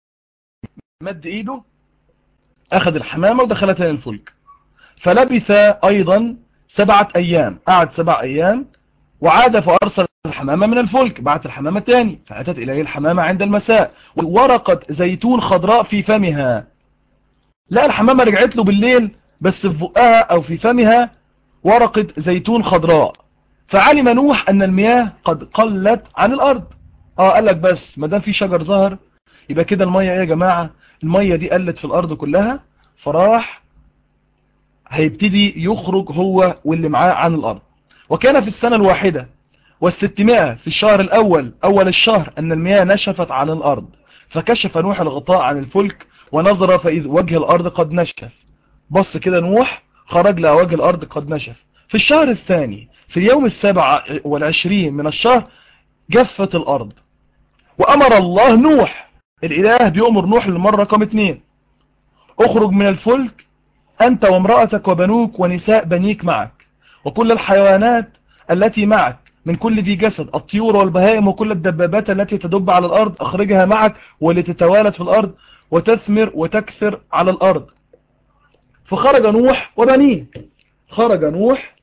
مد إيده أخذ الحمامة ودخلها تاني الفلك. فلبث أيضا 7 أيام، قعد 7 أيام وعاد فأرسل الحمامة من الفلك. بعت الحمامة تاني فأتت إليه الحمامة عند المساء ورقة زيتون خضراء في فمها. لا الحمامة رجعت له بالليل بس في بقها أو في فمها ورقة زيتون خضراء. فعلم نوح أن المياه قد قلت عن الأرض. قال لك بس ما دام في شجر ظهر يبقى كده المية ايه يا جماعة، المية دي قلت في الأرض كلها. فراح هيبتدي يخرج هو واللي معاه عن الأرض. وكان في السنة 1 و600 في الشهر الأول أول الشهر أن المياه نشفت عن الأرض. فكشف نوح الغطاء عن الفلك ونظر فإذ وجه الأرض قد نشف. بص كده نوح خرج لقى وجه الأرض قد نشف. في الشهر الثاني في اليوم 27 من الشهر جفت الأرض. وأمر الله نوح، الإله بيأمر نوح للمرة رقم 2، اخرج من الفلك أنت وامرأتك وبنوك ونساء بنيك معك وكل الحيوانات التي معك من كل ذي جسد، الطيور والبهائم وكل الدبابات التي تدب على الأرض أخرجها معك ولتتوالد في الأرض وتثمر وتكثر على الأرض. فخرج نوح وبنيه، خرج نوح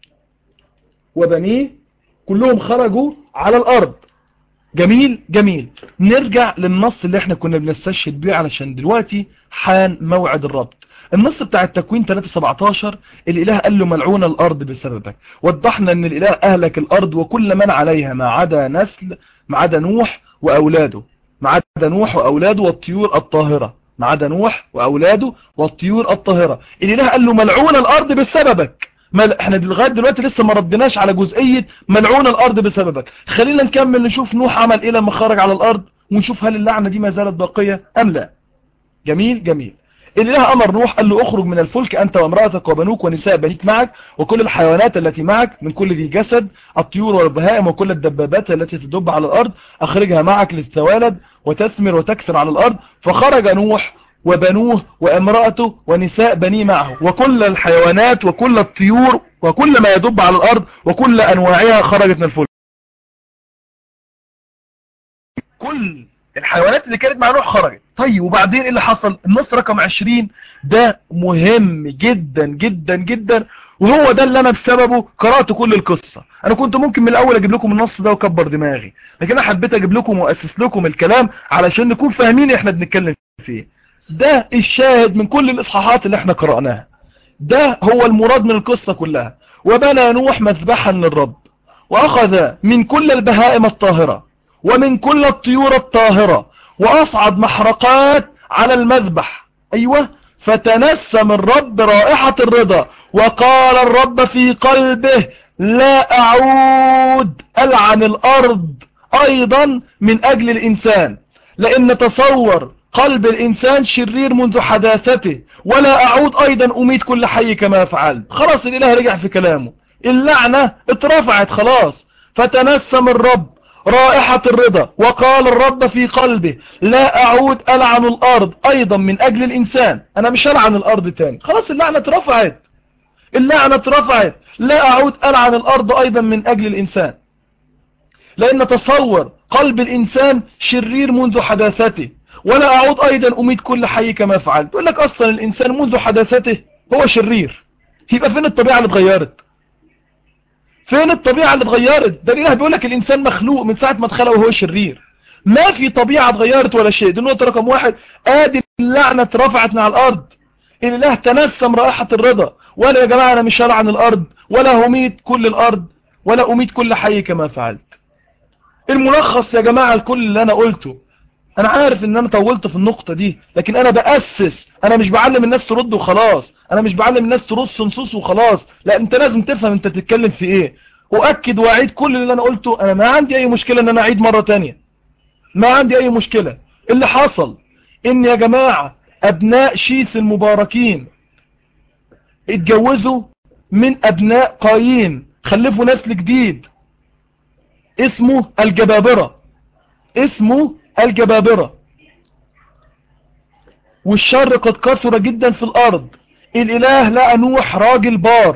وبنيه كلهم خرجوا على الأرض. جميل جميل. نرجع للنص اللي احنا كنا بنستشهد بيه علشان دلوقتي حان موعد الربط. النص بتاع التكوين 3:17 الإله قال له ملعون الأرض بسببك. وضحنا أن الإله أهلك الأرض وكل من عليها ما عدا نوح وأولاده، والطيور الطاهرة، ما عدا نوح وأولاده والطيور الطاهرة. الإله قال له ملعون الأرض بسببك. احنا لغايه دلوقتي لسه ما ردناش على جزئيه ملعون الارض بسببك. خلينا نكمل نشوف نوح عمل ايه لما خرج على الارض، ونشوف هل اللعنه دي ما زالت باقيه ام لا. جميل جميل. الإله أمر نوح قال له اخرج من الفلك أنت وامرأتك وبنوك ونساء بنيك معك وكل الحيوانات التي معك من كل ذي جسد، الطيور والبهائم وكل الدبابات التي تدب على الأرض أخرجها معك لتتوالد وتثمر وتكثر على الأرض. فخرج نوح وبنوه وامرأته ونساء بنيه معه وكل الحيوانات وكل الطيور وكل ما يدب على الأرض وكل أنواعها خرجت من الفلك. كل الحيوانات اللي كانت مع نوح خرجت. طيب وبعدين ايه اللي حصل؟ النص رقم 20 ده مهم جدا جدا جدا، وهو ده اللي انا بسببه قرأت كل القصة. انا كنت ممكن من الاول اجيب لكم النص ده وكبر دماغي، لكن انا حبيت اجيب لكم واسس لكم الكلام علشان نكون فاهمين احنا بنتكلم فيه. ده الشاهد من كل الاصحاحات اللي احنا قرأناها، ده هو المراد من القصة كلها. وبنى نوح مذبحا للرب واخذ من كل البهائم الطاهرة ومن كل الطيور الطاهرة وأصعد محرقات على المذبح. أيوة. فتنسم الرب رائحة الرضا وقال الرب في قلبه لا أعود ألعن الأرض أيضا من أجل الإنسان، لأن تصور قلب الإنسان شرير منذ حداثته، ولا أعود أيضا أميت كل حي كما فعلت. خلاص الإله رجع في كلامه، اللعنة اترفعت خلاص. فتنسم الرب رائحة الرضا وقال الرب في قلبه لا أعود ألعن الأرض أيضا من أجل الإنسان. أنا مش هلعن الأرض تاني، خلاص اللعنة اترفعت، اللعنة اترفعت. لا أعود ألعن الأرض أيضا من أجل الإنسان، لأن تصور قلب الإنسان شرير منذ حداثته، ولا أعود أيضا أميت كل حي كما فعلت. يقول لك أصلا الإنسان منذ حداثته هو شرير، يبقى فين الطبيعة اللي اتغيرت؟ فين الطبيعة اللي اتغيرت؟ ده الإله بيقول لك الإنسان مخلوق من ساعة ما اتخلق وهو شرير، ما في طبيعة اتغيرت ولا شيء. دي النقطة رقم 1. آدي اللعنة اترفعت من على الأرض. الإله تنسم رائحة الرضا، ولا يا جماعة أنا مش هلعن الأرض ولا هميت كل الأرض ولا أميت كل حي كما فعلت. الملخص يا جماعة الكل اللي أنا قلته، أنا عارف إن أنا طولت في النقطة دي، لكن أنا بأسس، أنا مش بعلم الناس ترد وخلاص، أنا مش بعلم الناس ترص نصوص وخلاص، لا أنت لازم تفهم أنت تتكلم في إيه. أؤكد وأعيد كل اللي أنا قلته. أنا ما عندي أي مشكلة إن أنا أعيد مرة تانية، ما عندي أي مشكلة. اللي حصل إن يا جماعة أبناء شيث المباركين اتجوزوا من أبناء قايين، خلفوا نسل جديد اسمه الجبابرة، اسمه الجبابرة. والشر قد كثر جدا في الأرض. الإله لقى نوح راجل بار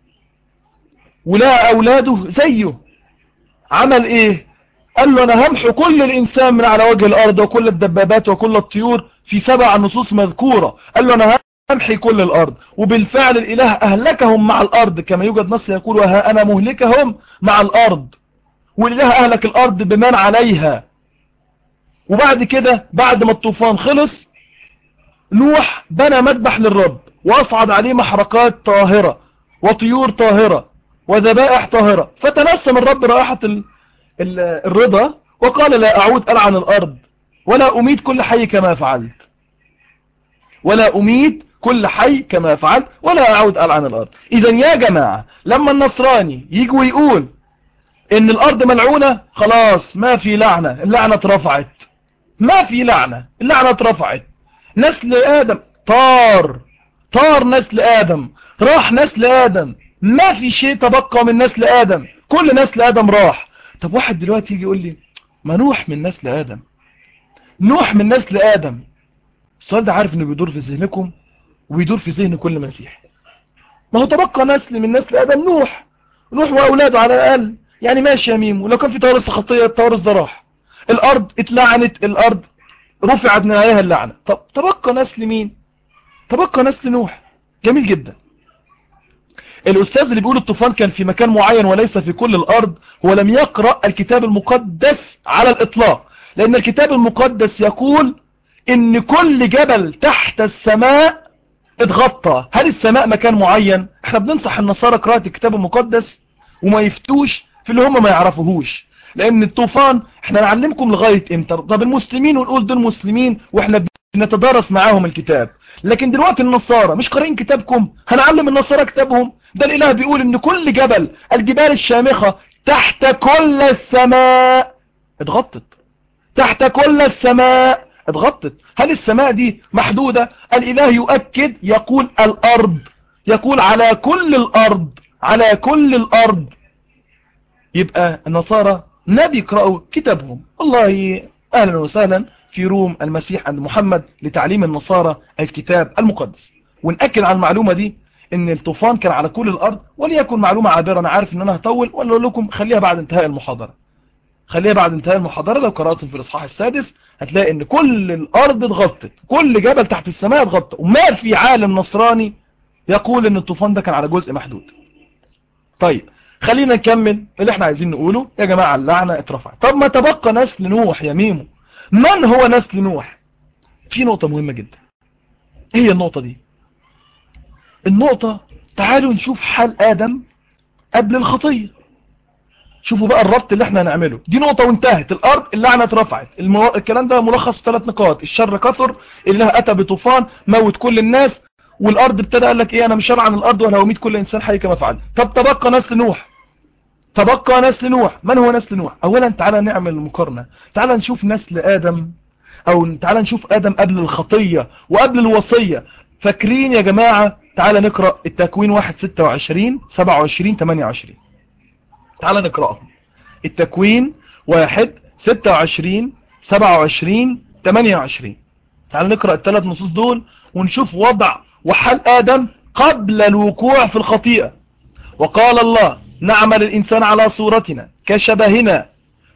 ولقى أولاده زيه، عمل إيه؟ قال له أنا همحو كل الإنسان من على وجه الأرض وكل الدبابات وكل الطيور في 7 نصوص مذكورة. قال له أنا همحي كل الأرض، وبالفعل الإله أهلكهم مع الأرض، كما يوجد نص يقول وها أنا مهلكهم مع الأرض. والإله أهلك الأرض بمن عليها. وبعد كده بعد ما الطوفان خلص نوح بنى مذبح للرب واصعد عليه محرقات طاهرة وطيور طاهرة وذبائح طاهرة. فتنسم الرب رائحة الرضا وقال لا أعود ألعن الأرض ولا أميت كل حي كما فعلت، ولا أميت كل حي كما فعلت ولا أعود ألعن الأرض. إذا يا جماعة لما النصراني يجي ويقول إن الأرض ملعونة، خلاص ما في لعنة، اللعنة اترفعت، ما في لعنة، اللعنة اترفعت. نسل آدم طار نسل آدم، راح نسل آدم، ما في شيء تبقى من نسل آدم، كل نسل آدم راح. طب واحد دلوقتي يجي يقول لي ما نوح من نسل آدم، نوح من نسل آدم. السؤال ده عارف انه بيدور في ذهنكم وبيدور في ذهن كل مسيح. ما هو تبقى نسل من نسل آدم نوح وأولاده على الأقل، يعني ماشي يا ميم. ولو كان في توارث خطية التوارث ده راح، الأرض اتلعنت، الأرض رفعت من عليها اللعنة. طب تبقى نسل مين؟ تبقى نسل نوح. جميل جدا. الأستاذ اللي بيقول الطوفان كان في مكان معين وليس في كل الأرض هو لم يقرأ الكتاب المقدس على الإطلاق، لأن الكتاب المقدس يقول إن كل جبل تحت السماء اتغطى. هل السماء مكان معين؟ احنا بننصح النصارى قراءة الكتاب المقدس وما يفتوش في اللي هم ما يعرفوهوش، لان الطوفان احنا نعلمكم لغاية امتى؟ طب المسلمين ونقول دول مسلمين واحنا بنتدارس معاهم الكتاب، لكن دلوقتي النصارى مش قارئين كتابكم، هنعلم النصارى كتابهم؟ ده الاله بيقول ان كل جبل، الجبال الشامخة تحت كل السماء اتغطت، تحت كل السماء اتغطت. هل السماء دي محدودة؟ الاله يؤكد، يقول الارض، يقول على كل الارض، على كل الارض. يبقى النصارى نبي يقرأوا كتابهم. والله اهلا وسهلا في روم المسيح عند محمد لتعليم النصارى الكتاب المقدس. ونأكد على المعلومة دي ان الطوفان كان على كل الارض. وليكن معلومة عابرة، انا عارف ان انا هطول ولا اقول لكم خليها بعد انتهاء المحاضرة، خليها بعد انتهاء المحاضرة. لو قرأتم في الإصحاح السادس هتلاقي ان كل الارض اتغطت، كل جبل تحت السماء اتغطى، وما في عالم نصراني يقول ان الطوفان ده كان على جزء محدود. طيب خلينا نكمل اللي احنا عايزين نقوله. يا جماعة اللعنة اترفعت. طب ما تبقى نسل نوح يا ميمو. من هو نسل نوح؟ في نقطة مهمة جدا. ايه هي النقطة دي؟ النقطة، تعالوا نشوف حال آدم قبل الخطية. شوفوا بقى الربط اللي احنا هنعمله. دي نقطة وانتهت. الارض اللعنة اترفعت. الكلام ده ملخص 3 نقاط. الشر كثر، الله اتى بطوفان موت كل الناس، والارض ابتدى قال لك ايه، انا مش شرع عن الارض ولا هميت كل انسان حي كما فعل. طب تبقى نسل نوح. تبقى نسل نوح. من هو نسل نوح؟ اولا تعالى نعمل مقارنة. تعالى نشوف نسل ادم، او تعالى نشوف ادم قبل الخطية وقبل الوصية. فاكرين يا جماعة؟ تعالى نقرأ التكوين 1:26 27 28. تعالى نقرأهم. التكوين 1:26 27 28. تعال نقرأ ال3 نصوص دول ونشوف وضع وحال آدم قبل الوقوع في الخطيئة. وقال الله نعمل الإنسان على صورتنا كشبهنا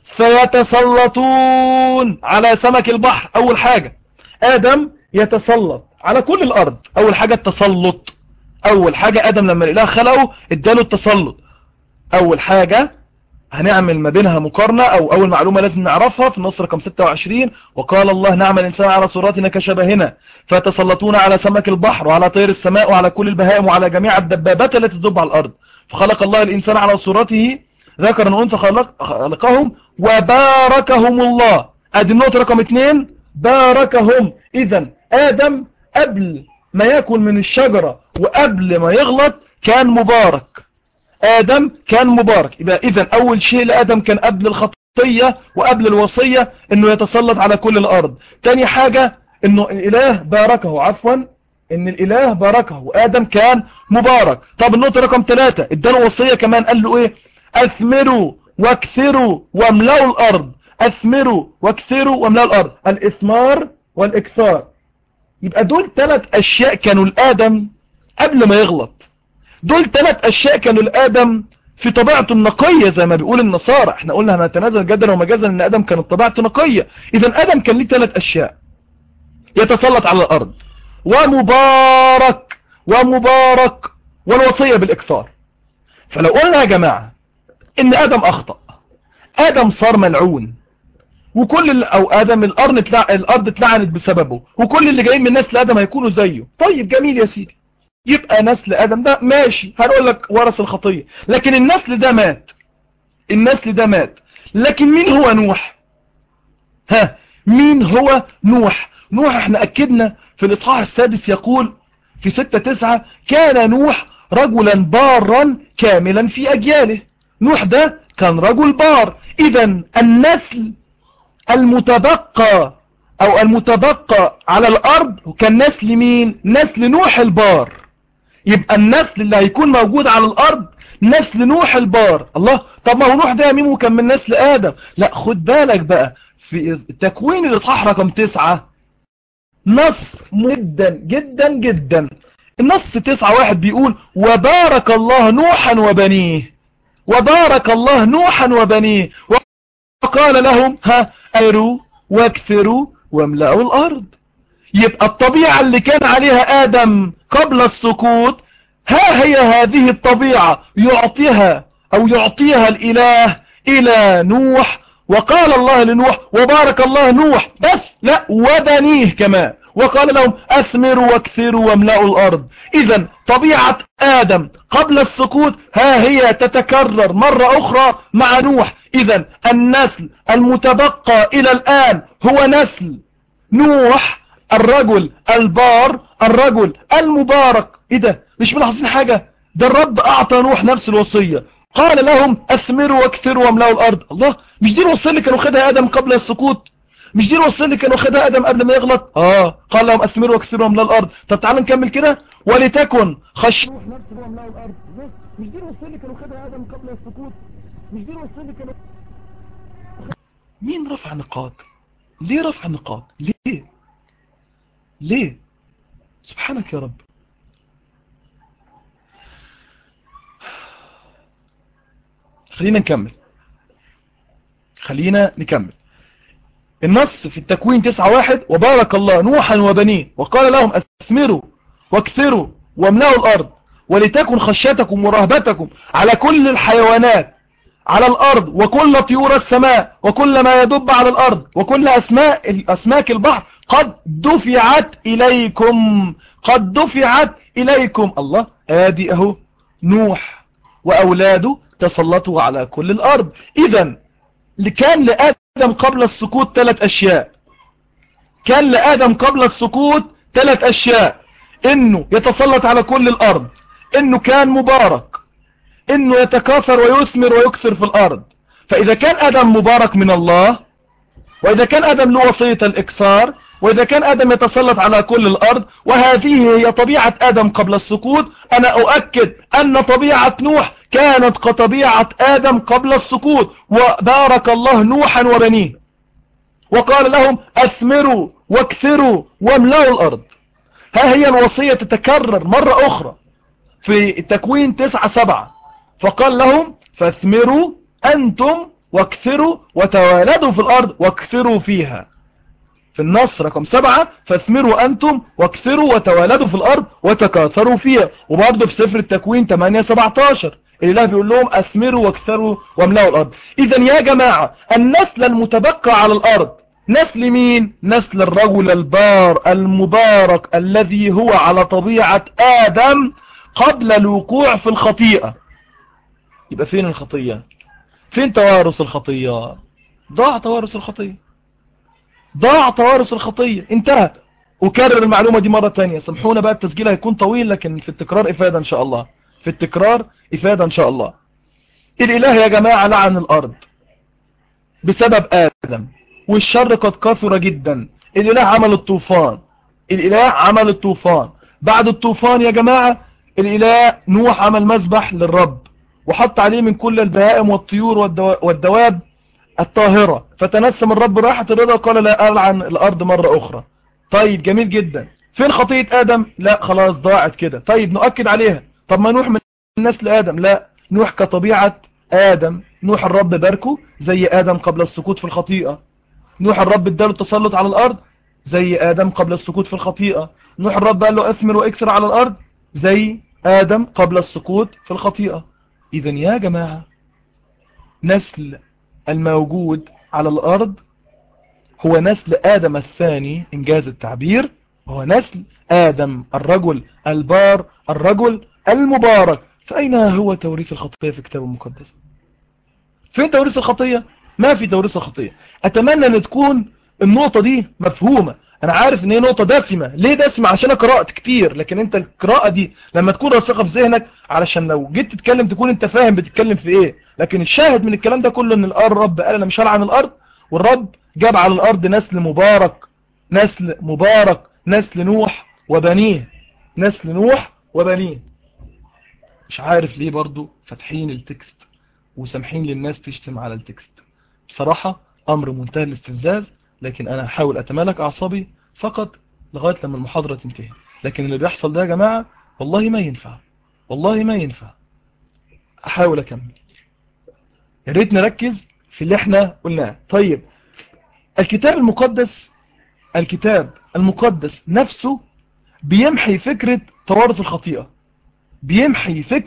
فيتسلطون على سمك البحر. أول حاجة آدم يتسلط على كل الأرض. أول حاجة التسلط. أول حاجة آدم لما الإله خلقه اداله التسلط. أول حاجة هنعمل ما بينها مقارنة، او اول معلومة لازم نعرفها في النص رقم 26. وقال الله نعمل الانسان على صورتنا كشبهنا فتسلطون على سمك البحر وعلى طير السماء وعلى كل البهائم وعلى جميع الدبابات التي تدب على الارض. فخلق الله الانسان على صورته ذكرا وانثى خلقهم وباركهم الله. ادي النقطة رقم 2، باركهم. اذا ادم قبل ما ياكل من الشجرة وقبل ما يغلط كان مبارك. آدم كان مبارك. إذا أول شيء لآدم كان قبل الخطية وقبل الوصية إنه يتسلط على كل الأرض. تاني حاجة إنه الإله باركه، عفوا إن الإله باركه وآدم كان مبارك. طب النقطة رقم 3 اداله وصية كمان، قال له إيه؟ أثمروا واكثروا واملأوا الأرض. أثمروا واكثروا واملأوا الأرض، الإثمار والإكثار. يبقى دول 3 أشياء كانوا لآدم قبل ما يغلط. دول 3 أشياء كانوا لآدم في طبيعته النقية زي ما بيقول النصارى. احنا قلنا هنتنازل جدا ومجازا ان آدم كانت طبيعته نقية. إذا آدم كان ليه 3 أشياء: يتسلط على الأرض، ومبارك، ومبارك، والوصية بالإكثار. فلو قلنا يا جماعة ان آدم أخطأ، آدم صار ملعون، وكل او آدم الأرض اتلعنت بسببه، وكل اللي جايين من نسل آدم هيكونوا زيه. طيب جميل يا سيدي، يبقى نسل آدم ده ماشي، هنقول لك ورث الخطية، لكن النسل ده مات. النسل ده مات. لكن مين هو نوح؟ مين هو نوح؟ نوح احنا أكدنا في الإصحاح السادس يقول في 6:9 كان نوح رجلا بارا كاملا في أجياله. نوح ده كان رجل بار. إذا النسل المتبقى أو المتبقى على الأرض كان نسل مين؟ نسل نوح البار. يبقى النسل اللي هيكون موجود على الارض نسل نوح البار. الله، طب ما هو نوح ده يا ميمو كان من نسل ادم. لا، خد بالك بقى في التكوين الاصحاح رقم 9 نص جدا جدا جدا. النص 9:1 بيقول وبارك الله نوحا وبنيه. وبارك الله نوحا وبنيه وقال لهم أروا واكثروا واملأوا الارض. يبقى الطبيعة اللي كان عليها آدم قبل السقوط هي هذه الطبيعة يعطيها الإله إلى نوح. وقال الله لنوح وبارك الله نوح، بس لا، وبنيه كمان. وقال لهم أثمروا واكثروا واملأوا الأرض. إذن طبيعة آدم قبل السقوط ها هي تتكرر مرة أخرى مع نوح. إذن النسل المتبقى إلى الآن هو نسل نوح، الرجل البار، الرجل المبارك. إيه ده؟ مش ملاحظين حاجة؟ ده الرب أعطى نوح نفس الوصية، قال لهم أثمروا واكثروا واملأوا الأرض. الله، مش دي الوصية اللي كانوا خدها آدم قبل السقوط؟ مش دي الوصية اللي كانوا خدها آدم قبل ما يغلط؟ قال لهم أثمروا واكثروا واملأوا الأرض. طب تعالوا نكمل كده. ولتكن خشية نفسه واملأوا الأرض. مش دي الوصية اللي كانوا خدها آدم قبل السقوط؟ مش دي الوصية اللي كانوا. مين رفع نقاط؟ ليه رفع نقاط؟ ليه؟ سبحانك يا رب. خلينا نكمل. النص في التكوين 9:1: وبارك الله نوحا وبنيه وقال لهم أثمروا واكثروا واملأوا الأرض ولتكن خشيتكم ورهبتكم على كل الحيوانات على الأرض وكل طيور السماء وكل ما يدب على الأرض وكل أسماك البحر قد دفعت إليكم. الله، آدي أهو نوح وأولاده تسلطوا على كل الأرض. إذن كان لآدم قبل السقوط 3 أشياء. كان لآدم قبل السقوط 3 أشياء: إنه يتسلط على كل الأرض، إنه كان مبارك، إنه يتكاثر ويثمر ويكثر في الأرض. فإذا كان آدم مبارك من الله، وإذا كان آدم له وصية الإكثار، وإذا كان آدم يتسلط على كل الأرض، وهذه هي طبيعة آدم قبل السقوط، أنا أؤكد أن طبيعة نوح كانت كطبيعة آدم قبل السقوط. وبارك الله نوحا وبنيه وقال لهم أثمروا واكثروا واملأوا الأرض. ها هي الوصية تتكرر مرة أخرى في التكوين 9:7: فقال لهم فاثمروا أنتم واكثروا وتوالدوا في الأرض واكثروا فيها. في النص رقم 7: فاثمروا أنتم واكثروا وتوالدوا في الأرض وتكاثروا فيها. وبرضه في سفر التكوين 8:17 الإله بيقول لهم أثمروا واكثروا واملأوا الأرض. إذن يا جماعة، النسل المتبقى على الأرض نسل مين؟ نسل الرجل البار المبارك الذي هو على طبيعة آدم قبل الوقوع في الخطيئة. يبقى فين الخطيئة؟ فين توارث الخطيئة؟ ضاع توارث الخطيئة، انتهى. أكرر المعلومة دي مرة تانية، سامحونا بقى التسجيل هيكون طويل، لكن في التكرار إفادة إن شاء الله. الإله يا جماعة لعن الأرض بسبب آدم، والشر قد كثر جدا. الإله عمل الطوفان. بعد الطوفان يا جماعة، الإله نوح عمل مذبح للرب وحط عليه من كل البهائم والطيور والدواب الطاهرة، فتنسم الرب راحة الرضا وقال لا ألعن الأرض مرة أخرى. طيب، جميل جدا. فين خطية آدم؟ لا خلاص ضاعت كده. طيب نؤكد عليها. طب ما نوح من نسل آدم؟ لا، نوح كطبيعة آدم. نوح الرب باركه زي آدم قبل السقوط في الخطيئة. نوح الرب اداله التسلط على الأرض زي آدم قبل السقوط في الخطيئة. نوح الرب قال له أثمر وإكثر على الأرض زي آدم قبل السقوط في الخطيئة. إذن يا جماعة، نسل الموجود على الأرض هو نسل آدم الثاني، إنجاز التعبير، هو نسل آدم الرجل البار، الرجل المبارك. فأين هو توريث الخطية في الكتاب المقدس؟ فين توريث الخطية؟ ما في توريث الخطية. أتمنى أن تكون النقطة دي مفهومة. أنا عارف أن هي نقطة دسمة. ليه دسمة؟ عشان أنا قرأت كتير، لكن أنت القراءة دي لما تكون راسخة في ذهنك، علشان لو جيت تتكلم تكون أنت فاهم بتتكلم في إيه. لكن الشاهد من الكلام ده كله أن الرب قال أنا مش هلعن الأرض، والرب جاب على الأرض نسل مبارك، نسل نوح وبنيه. مش عارف ليه برضو فاتحين التكست وسامحين للناس تشتم على التكست. بصراحة أمر منتهى الاستفزاز، لكن أنا هحاول أتمالك أعصابي فقط لغاية لما المحاضرة تنتهي. لكن اللي بيحصل ده يا جماعة والله ما ينفع. أحاول أكمل. يا ريت نركز في اللي احنا قلناه. طيب، الكتاب المقدس نفسه بيمحي فكرة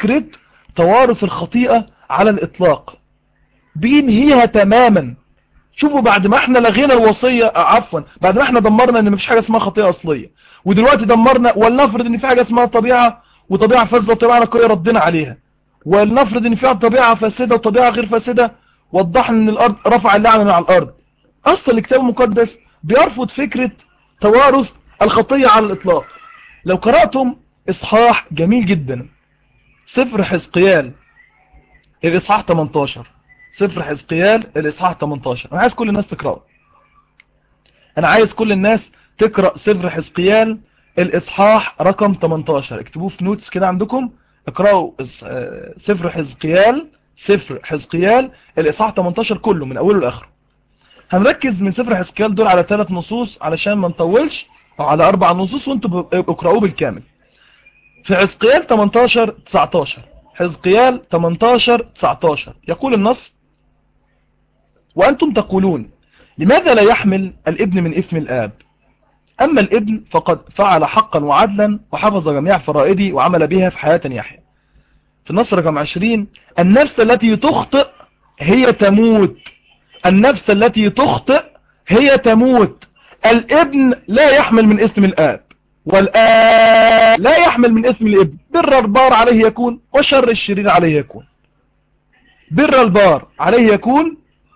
توارث الخطيئة على الإطلاق، بينهيها تماما. شوفوا بعد ما احنا لغينا الوصية، عفوا، بعد ما احنا دمرنا ان مفيش حاجة اسمها خطيئة اصلية، ودلوقتي دمرنا، ولنفرض ان في حاجة اسمها طبيعة وطبيعة فاسدة وطبيعة نقية ردنا عليها، ولنفرض ان فيها طبيعة فاسدة وطبيعة غير فاسدة، وضحنا ان الارض رفع اللعنة من على الارض. اصلا الكتاب المقدس بيرفض فكرة توارث الخطية على الاطلاق. لو قرأتم اصحاح جميل جدا، سفر حزقيال الاصحاح 18، سفر حزقيال الاصحاح 18، انا عايز كل الناس تقرأه، انا عايز كل الناس تقرأ سفر حزقيال الاصحاح رقم 18، اكتبوه في نوتس كده عندكم، اقرأوا سفر حزقيال، سفر حزقيال الاصحاح 18 كله من اوله لاخره. هنركز من سفر حزقيال دول على 3 نصوص علشان ما نطولش، او على 4 نصوص وانتوا اقرأوه بالكامل. في حزقيال 18 19، حزقيال 18 19 يقول النص: وأنتم تقولون لماذا لا يحمل الابن من إثم الآب؟ أما الابن فقد فعل حقا وعدلا وحفظ جميع فرائدي وعمل بها في حياة يحيى. في النص رقم 20: النفس التي تخطئ هي تموت، النفس التي تخطئ هي تموت. الابن لا يحمل من إثم الآب، والآب لا يحمل من إثم الابن. بر البار عليه يكون وشر الشرير عليه يكون. بر البار عليه يكون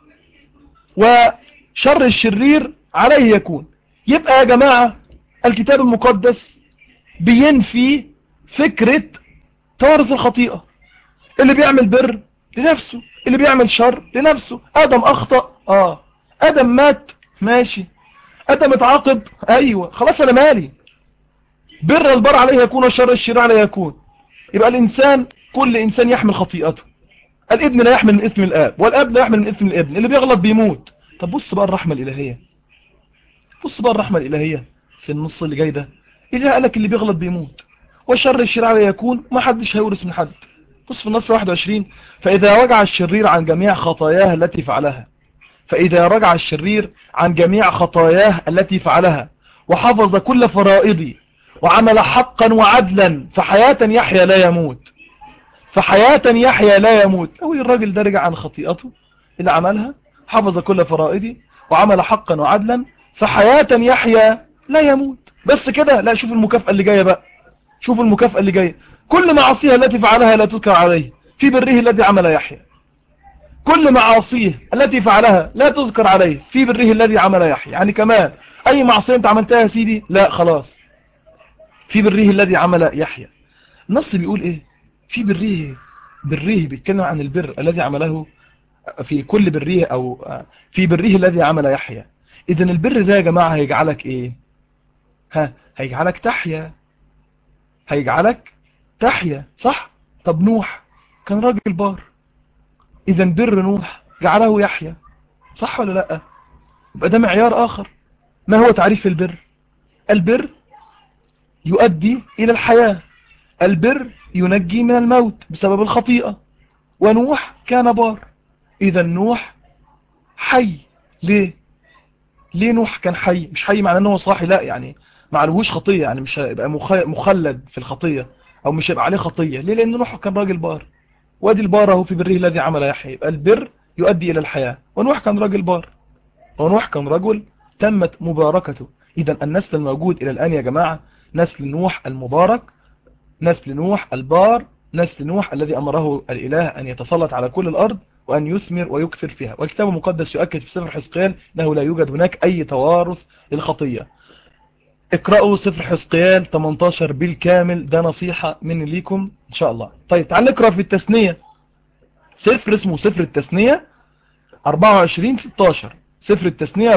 وشر الشرير عليه يكون. يبقى يا جماعة الكتاب المقدس بينفي فكرة توارث الخطيئة. اللي بيعمل بر لنفسه، اللي بيعمل شر لنفسه. آدم أخطأ، آدم مات، ماشي. آدم اتعاقب، أيوة، خلاص أنا مالي. بر البر عليه يكون وشر الشرير عليه يكون. يبقى الإنسان، كل إنسان يحمل خطيئته. الابن لا يحمل من إثم الآب، والآب لا يحمل من إثم الابن. اللي بيغلط بيموت. طب بص بقى الرحمة الإلهية، بص بقى الرحمة الإلهية في النص اللي جاي ده. إله قالك اللي بيغلط بيموت وشر الشرير عليه يكون، ما حدش هيورث من حد. بص في النص 21: فإذا رجع الشرير عن جميع خطاياه التي فعلها، فإذا رجع الشرير عن جميع خطاياه التي فعلها وحفظ كل فرائضي وعمل حقا وعدلا فحياة يحيى لا يموت، فحياة يحيى لا يموت. لو الراجل ده رجع عن خطيئته اللي عملها، حفظ كل فرائضي وعمل حقا وعدلا فحياة يحيى لا يموت. بس كده؟ لا، شوف المكافأة اللي جاية بقى، شوف المكافأة اللي جاية: كل معاصيه التي فعلها لا تذكر عليه في بره الذي عمل يحيى. كل معاصيه التي فعلها لا تذكر عليه في بره الذي عمل يحيى. يعني كمان اي معصية انت عملتها يا سيدي، لا خلاص، في بره الذي عمل يحيى. النص بيقول ايه؟ في بره، بره بيتكلم عن البر الذي عمله في كل بره، او في بره الذي عمل يحيى. اذا البر ده يا جماعة هيجعلك ايه؟ هيجعلك تحيا، هيجعلك تحيا، صح؟ طب نوح كان راجل بار، اذا بر نوح جعله يحيا، صح ولا لا؟ يبقى ده معيار اخر. ما هو تعريف البر؟ البر يؤدي الى الحياة، البر ينجي من الموت بسبب الخطيئة. ونوح كان بار، اذا نوح حي. ليه نوح كان حي؟ مش حي معناه انه هو صاحي، لا، يعني ما عليهوش خطية، يعني مش هيبقى مخلد في الخطية، او مش هيبقى عليه خطية. ليه؟ لان نوح كان راجل بار، وادي البار اهو في بره الذي عمل يحيى. يبقى البر يؤدي الى الحياة، ونوح كان راجل بار، ونوح كان رجل تمت مباركته. اذا النسل الموجود الى الان يا جماعة نسل نوح المبارك، نسل نوح البار، نسل نوح الذي أمره الإله أن يتسلط على كل الأرض وأن يثمر ويكثر فيها. والكتاب المقدس يؤكد في سفر حزقيال أنه لا يوجد هناك أي توارث للخطية. اقرأوا سفر حزقيال 18 بالكامل، ده نصيحة مني ليكم إن شاء الله. طيب تعال نقرأ في التثنية، سفر اسمه سفر التثنية 24-16، سفر التثنية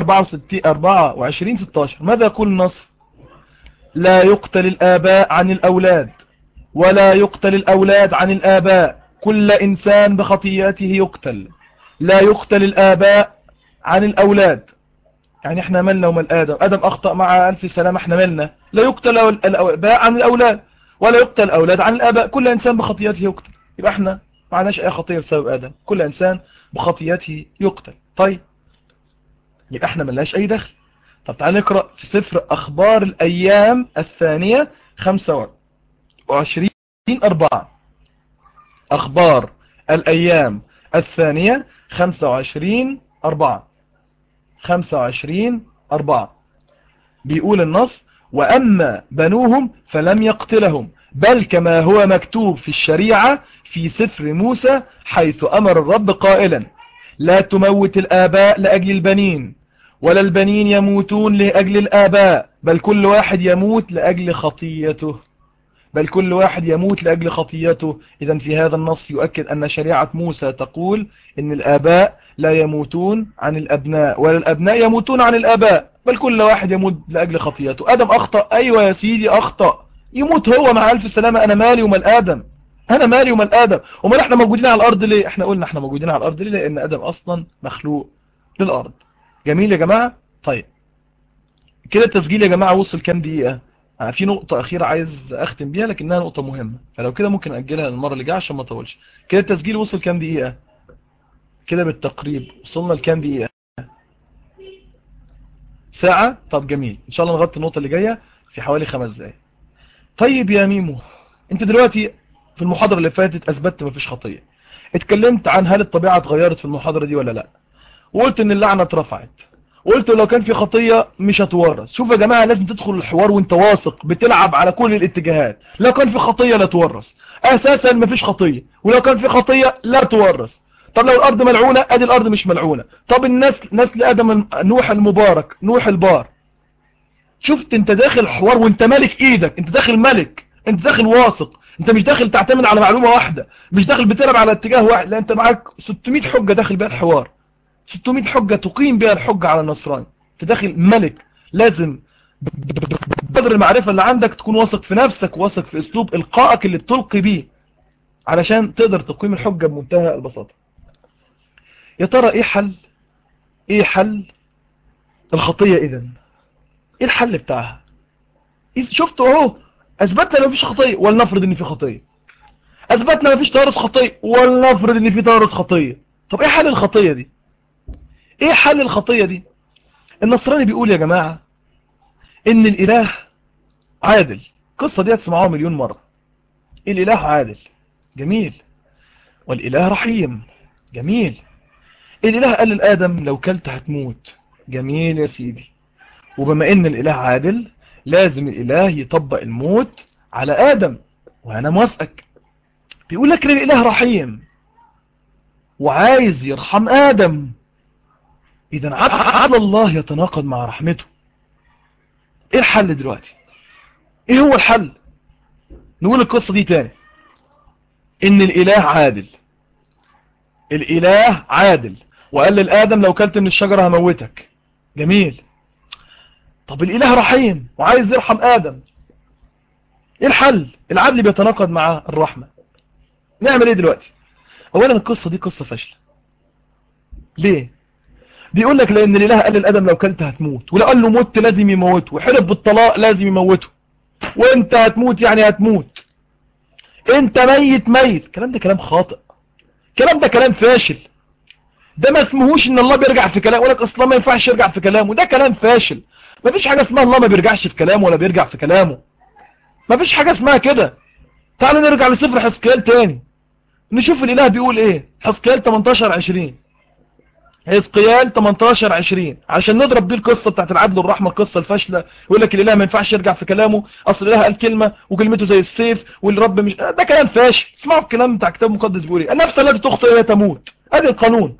24-16. ماذا يقول النص؟ لا يقتل الآباء عن الأولاد، ولا يقتل الأولاد عن الآباء، كل إنسان بخطيئته يقتل. لا يقتل الآباء عن الأولاد، يعني احنا مالنا ومال آدم أخطأ مع ألف سلام، احنا مالنا. لا يقتل الآباء عن الأولاد، ولا يقتل الأولاد عن الآباء، كل إنسان بخطيئته يقتل. يبقى احنا ما عندناش أي خطيئة بسبب آدم، كل إنسان بخطيئته يقتل. طيب يبقى احنا ملناش أي دخل. طب تعال نقرأ في سفر أخبار الأيام الثانية 25-4، أخبار الأيام الثانية 25-4. 25:4 بيقول النص: وأما بنوهم فلم يقتلهم، بل كما هو مكتوب في الشريعة في سفر موسى، حيث أمر الرب قائلا: لا تموت الآباء لأجل البنين، ولا البنين يموتون لأجل الآباء، بل كل واحد يموت لأجل خطيته. بل كل واحد يموت لأجل خطيته. إذن في هذا النص يؤكد أن شريعة موسى تقول إن الآباء لا يموتون عن الأبناء، ولا الأبناء يموتون عن الآباء، بل كل واحد يموت لأجل خطيته. آدم أخطأ، أيوة يا سيدي أخطأ، يموت هو مع ألف سلامة. أنا مالي ومال آدم، أنا مالي ومال آدم. وما احنا موجودين على الأرض ليه؟ احنا قلنا احنا موجودين على الأرض ليه؟ لأن آدم أصلا مخلوق للأرض. جميل يا جماعة. طيب كده التسجيل يا جماعة وصل كام دقيقة؟ في نقطة أخيرة عايز أختم بيها لكنها نقطة مهمة، فلو كده ممكن أجلها للمرة اللي جاية عشان ما أطولش. كده التسجيل وصل كام دقيقة؟ كده بالتقريب وصلنا لكام دقيقة؟ ساعة؟ طب جميل، إن شاء الله نغطي النقطة اللي جاية في حوالي 5 دقايق. طيب يا ميمو، أنت دلوقتي في المحاضرة اللي فاتت أثبتت مفيش خطية، اتكلمت عن هل الطبيعة اتغيرت في المحاضرة دي ولا لا، وقلت إن اللعنة اترفعت، وقلت لو كان في خطية مش هتورث. شوف يا جماعة، لازم تدخل الحوار وانت واثق بتلعب على كل الاتجاهات. لو كان في خطية لا تورث، اساسا مفيش خطية، ولو كان في خطية لا تورث. طب لو الارض ملعونة، ادي الارض مش ملعونة. طب النسل، نسل ادم نوح المبارك، نوح البار. شفت انت داخل حوار وانت مالك ايدك، انت داخل ملك، انت داخل واثق، انت مش داخل تعتمد على معلومة واحدة، مش داخل بتلعب على اتجاه واحد، لا انت معاك 600 حجة داخل بيها الحوار، 600 حجة تقيم بها الحجة على النصراني. انت داخل ملك، لازم بقدر المعرفة اللي عندك تكون واثق في نفسك، واثق في اسلوب القائك اللي بتلقي بيه، علشان تقدر تقيم الحجة بمنتهى البساطة. يا ترى ايه حل الخطية اذن؟ ايه الحل بتاعها؟ شفتوا اهو، اثبتنا ما فيش خطية، ولنفرض ان في خطية. اثبتنا ما فيش تورث خطية، ولنفرض ان في تورث خطية. طب ايه حل الخطية دي؟ ايه حل الخطية دي؟ النصراني بيقول يا جماعة ان الاله عادل. القصة دي هتسمعوها مليون مرة. الاله عادل، جميل. والاله رحيم، جميل. الاله قال لآدم لو كلت هتموت، جميل يا سيدي. وبما ان الاله عادل، لازم الاله يطبق الموت على آدم، وانا موافقك. بيقول لك الاله رحيم وعايز يرحم آدم، اذا عدل الله يتناقض مع رحمته. ايه الحل دلوقتي؟ ايه هو الحل؟ نقول القصة دي تاني. ان الاله عادل، الاله عادل وقال لآدم لو كلت من الشجرة هموتك، جميل. طب الاله رحيم وعايز يرحم آدم، ايه الحل؟ العدل بيتناقض مع الرحمة. نعمل ايه دلوقتي؟ اولا القصة دي قصة فاشلة. ليه؟ بيقول لك لان الاله قال لآدم لو كلت هتموت، ولو قال له مت لازم يموته، وحلف بالطلاق لازم يموته، وانت هتموت يعني هتموت، انت ميت ميت. الكلام ده كلام خاطئ، الكلام ده كلام فاشل. ده ما اسمهوش ان الله بيرجع في كلامه، يقول لك اصلا ما ينفعش يرجع في كلامه، ده كلام فاشل. ما فيش حاجة اسمها الله ما بيرجعش في كلامه ولا بيرجع في كلامه، ما فيش حاجة اسمها كده. تعالوا نرجع لسفر حزقيال تاني، نشوف الاله بيقول ايه. حزقيال 18:20، حزقيال 18:20، عشان نضرب بيه القصة بتاعت العدل والرحمة، القصة الفاشلة. يقول لك الاله ما ينفعش يرجع في كلامه، اصل الاله قال كلمة وكلمته زي السيف، والرب مش، ده كلام فاشل. اسمعوا الكلام بتاع كتاب مقدس بيقول ايه: النفس التي تخطئ هي تموت. ادي القانون،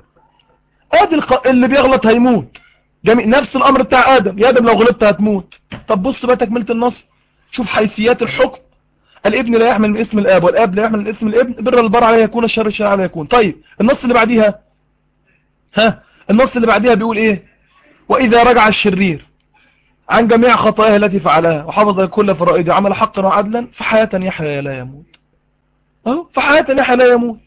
اللي بيغلط هيموت. جميل. نفس الامر بتاع ادم، يا ادم لو غلطت هتموت. طب بص بقى تكملة النص، شوف حيثيات الحكم. الابن لا يحمل من اسم الاب، والاب لا يحمل من اسم الابن، بر البر عليه يكون، الشر الشر عليه يكون. طيب النص اللي بعديها، النص اللي بعديها بيقول ايه: واذا رجع الشرير عن جميع خطاياه التي فعلها وحفظ كل فرائضه وعمل حقا وعدلا فحياة يحيى لا يموت. اهو فحياة يحيى لا يموت.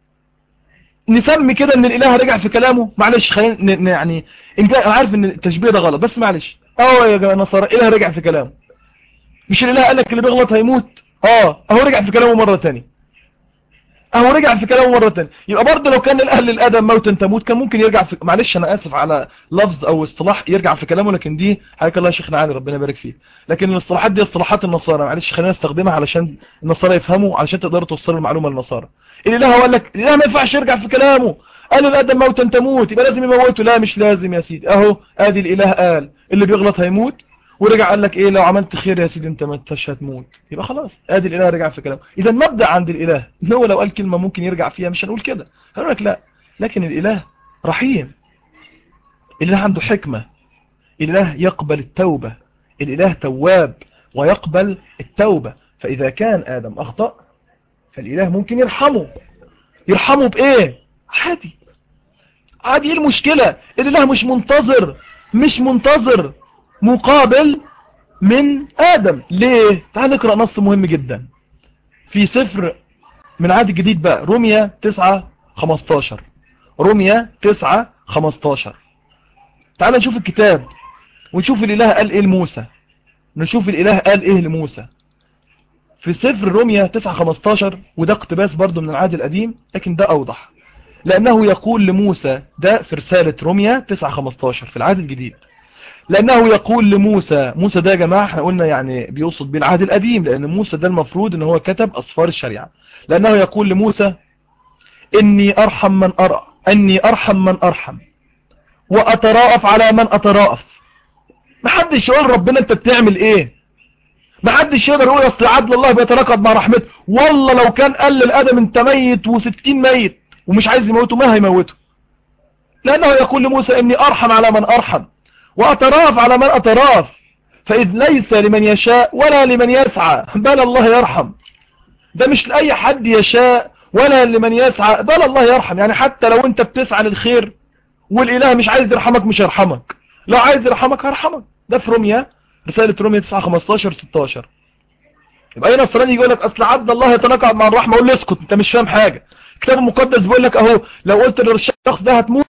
نسمي كده ان الاله رجع في كلامه؟ معلش خلينا يعني، انا عارف ان التشبيه ده غلط، بس معلش. يا جماعه نصارى، الاله رجع في كلامه. مش الاله قال لك اللي بيغلط هيموت؟ اهو رجع في كلامه مره ثانيه. اهو رجع في كلامه مرة تانية. يبقى برضه لو كان الاهل الادم موتا تموت كان ممكن يرجع في، معلش انا اسف على لفظ او اصطلاح يرجع في كلامه، لكن دي حياك الله يا شيخنا علي ربنا يبارك فيه، لكن الاصطلاحات دي اصطلاحات النصارى، معلش خلينا نستخدمها علشان النصارى يفهموا، علشان تقدروا توصلوا المعلومة للنصارى. الاله هو قال لك الاله ما ينفعش يرجع في كلامه، قال الادم موتا تموت يبقى لازم يموته، لا مش لازم يا سيدي، اهو ادي الاله قال اللي بيغلط هيموت، ورجع قال لك ايه لو عملت خير يا سيدي انت ما انتش هتموت، يبقى خلاص ادي الاله رجع في كلامه. اذا مبدا عند الاله ان هو لو قال كلمه ممكن يرجع فيها، مش هنقول كده، هنقول لك لا، لكن الاله رحيم، الاله عنده حكمه، الاله يقبل التوبه، الاله تواب ويقبل التوبه. فاذا كان ادم اخطا فالاله ممكن يرحمه، يرحمه بايه؟ عادي، عادي، ايه المشكله؟ الاله مش منتظر مقابل من آدم. ليه؟ تعال نقرأ نص مهم جدا في سفر من عهد الجديد بقى، رومية 9:15. رومية 9:15. تعال نشوف الكتاب ونشوف الإله قال إيه لموسى، نشوف الإله قال إيه لموسى في سفر رومية 9:15. وده اقتباس برضو من العهد القديم لكن ده أوضح، لأنه يقول لموسى، ده في رسالة رومية 9:15 في العهد الجديد، لأنه يقول لموسى، موسى ده يا جماعة احنا قلنا يعني بيقصد بالعهد القديم، لأن موسى ده المفروض ان هو كتب أسفار الشريعة. لأنه يقول لموسى أني أرحم من أرحم وأتراءف على من أتراءف. محدش يقول ربنا انت بتعمل ايه، محدش يقدر يقول اصل عدل الله بيتراكض مع رحمته. والله لو كان قال للآدم انت ميت و60 ميت ومش عايز يموته ما هيموته، لأنه يقول لموسى إني أرحم على من أرحم وأتراف على من أتراف، فإذ ليس لمن يشاء ولا لمن يسعى بل الله يرحم. ده مش لأي حد يشاء ولا لمن يسعى بل الله يرحم، يعني حتى لو أنت بتسعى للخير والإله مش عايز يرحمك مش هيرحمك، لو عايز يرحمك هيرحمك. ده في رومية، رسالة رومية 9:15-16. يبقى أي نصراني يقول لك أصل عبد الله يتناقض مع الرحمة، أقول له اسكت أنت مش فاهم حاجة. الكتاب المقدس بيقول لك أهو لو قلت للشخص ده هتموت،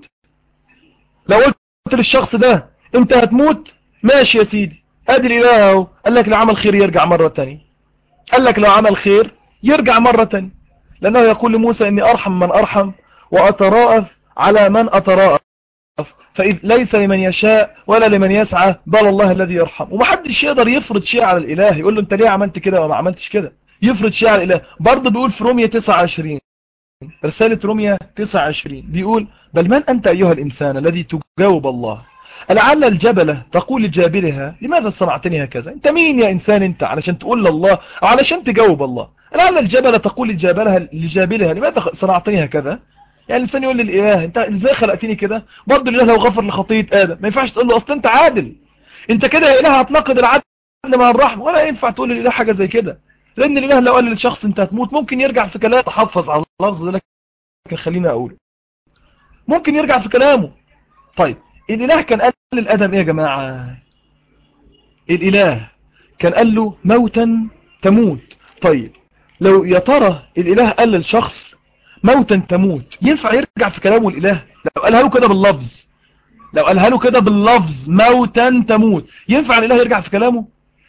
لو قلت للشخص ده انت هتموت ماشي يا سيدي، ادي الاله اهو قال لك لو عمل خير يرجع مرة تانية، قال لك لو عمل خير يرجع مرة تانية، لانه يقول لموسى اني ارحم من ارحم واتراءف على من اتراءف، فإذ ليس لمن يشاء ولا لمن يسعى بل الله الذي يرحم. ومحدش يقدر يفرض شيء على الاله، يقول له انت ليه عملت كده وما عملتش كده، يفرض شيء على الاله. برضه بيقول في رومية 29، رسالة رومية 29 بيقول بل من أنت أيها الإنسان الذي تجاوب الله، لعل الجبلة تقول لجابلها لماذا صنعتني هكذا. أنت مين يا إنسان أنت علشان تقول لله أو علشان تجاوب الله؟ لعل الجبلة تقول لجابلها لماذا صنعتني هكذا. يعني الإنسان يقول للإله أنت إزاي خلقتني كده. برضه الإله لو غفر لخطية آدم ما ينفعش تقول له أصل أنت عادل، أنت كده يا إله هتناقض العدل مع الرحمة، ولا ينفع تقول للإله حاجة زي كده، لأن الإله لو قال للشخص أنت هتموت ممكن يرجع في كلام، تحفظ على اللفظ ده لكن خلينا أقول ممكن يرجع في كلامه. طيب الإله كان قال للآدم إيه يا جماعة؟ الإله كان قال له موتا تموت. طيب لو يا ترى الإله قال للشخص موتا تموت ينفع يرجع في كلامه الإله؟ لو قالها له كده باللفظ، لو قالها له كده باللفظ موتا تموت ينفع الإله يرجع في كلامه؟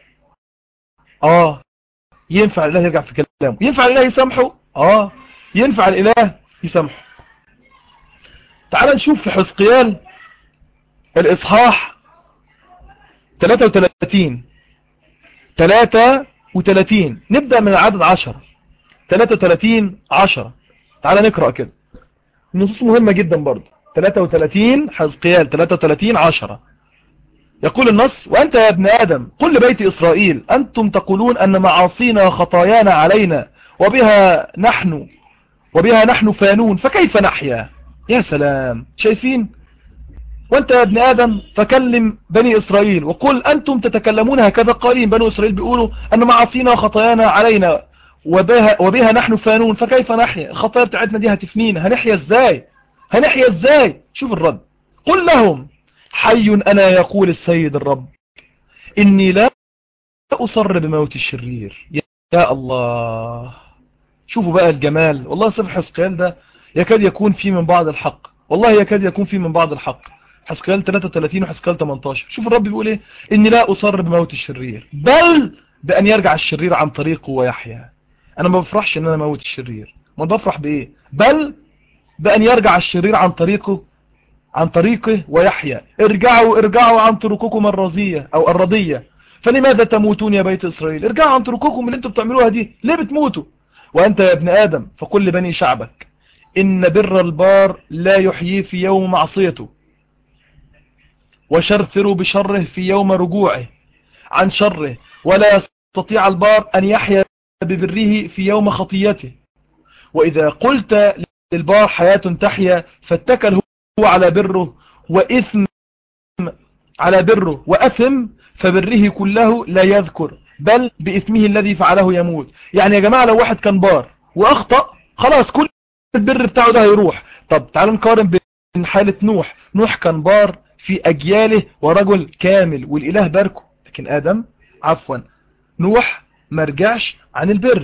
ينفع الإله يرجع في كلامه. ينفع الإله يسامحه؟ ينفع الإله يسامحه. تعال نشوف في حزقيال الإصحاح 33 نبدأ من العدد 10. 33:10 تعال نقرأ كده، النصوص مهمة جدا برضو. 33 حزقيال 33:10 يقول النص وأنت يا ابن آدم قل لبيت إسرائيل أنتم تقولون أن معاصينا خطايانا علينا وبها نحن فانون فكيف نحيا. يا سلام، شايفين؟ وانت يا ابن آدم فكلم بني إسرائيل وقل أنتم تتكلمون هكذا قائلين، بني إسرائيل بيقولوا أن معاصينا وخطايانا علينا وبها نحن فانون فكيف نحيا. الخطايا بتاعتنا دي هتفنينا، هنحيا ازاي؟ شوف الرد، قل لهم حي أنا يقول السيد الرب إني لا أصر بموت الشرير. يا الله، شوفوا بقى الجمال. والله سفر حزقيال ده يكاد يكون فيه من بعض الحق، والله يكاد يكون فيه من بعض الحق. حزقيال 33 وحزقيال 18 شوف الرب بيقول ايه، اني لا اصر بموت الشرير بل بان يرجع الشرير عن طريقه ويحيا. انا ما بفرحش ان انا اموت الشرير، ما بفرح بإيه؟ بل بأن يرجع الشرير عن طريقه ويحيى. ارجعوا عن طرقكم الرزية أو الرضية، فلماذا تموتون يا بيت إسرائيل؟ ارجعوا عن طرقكم اللي انتم بتعملوها دي، ليه بتموتوا؟ وأنت يا ابن آدم فقل لبني شعبك إن بر البار لا يحييه في يوم معصيته، وشرثروا بشره في يوم رجوعه عن شره، ولا يستطيع البار أن يحيا ببره في يوم خطيته. وإذا قلت للبار حياة تحيا فاتكل هو على بره وأثم، فبره كله لا يذكر، بل بإثمه الذي فعله يموت. يعني يا جماعة لو واحد كان بار وأخطأ، خلاص كل البر بتاعه ده هيروح. طب تعالوا نقارن بين حالة نوح كان بار في أجياله ورجل كامل والإله باركه، لكن آدم نوح مرجعش عن البر،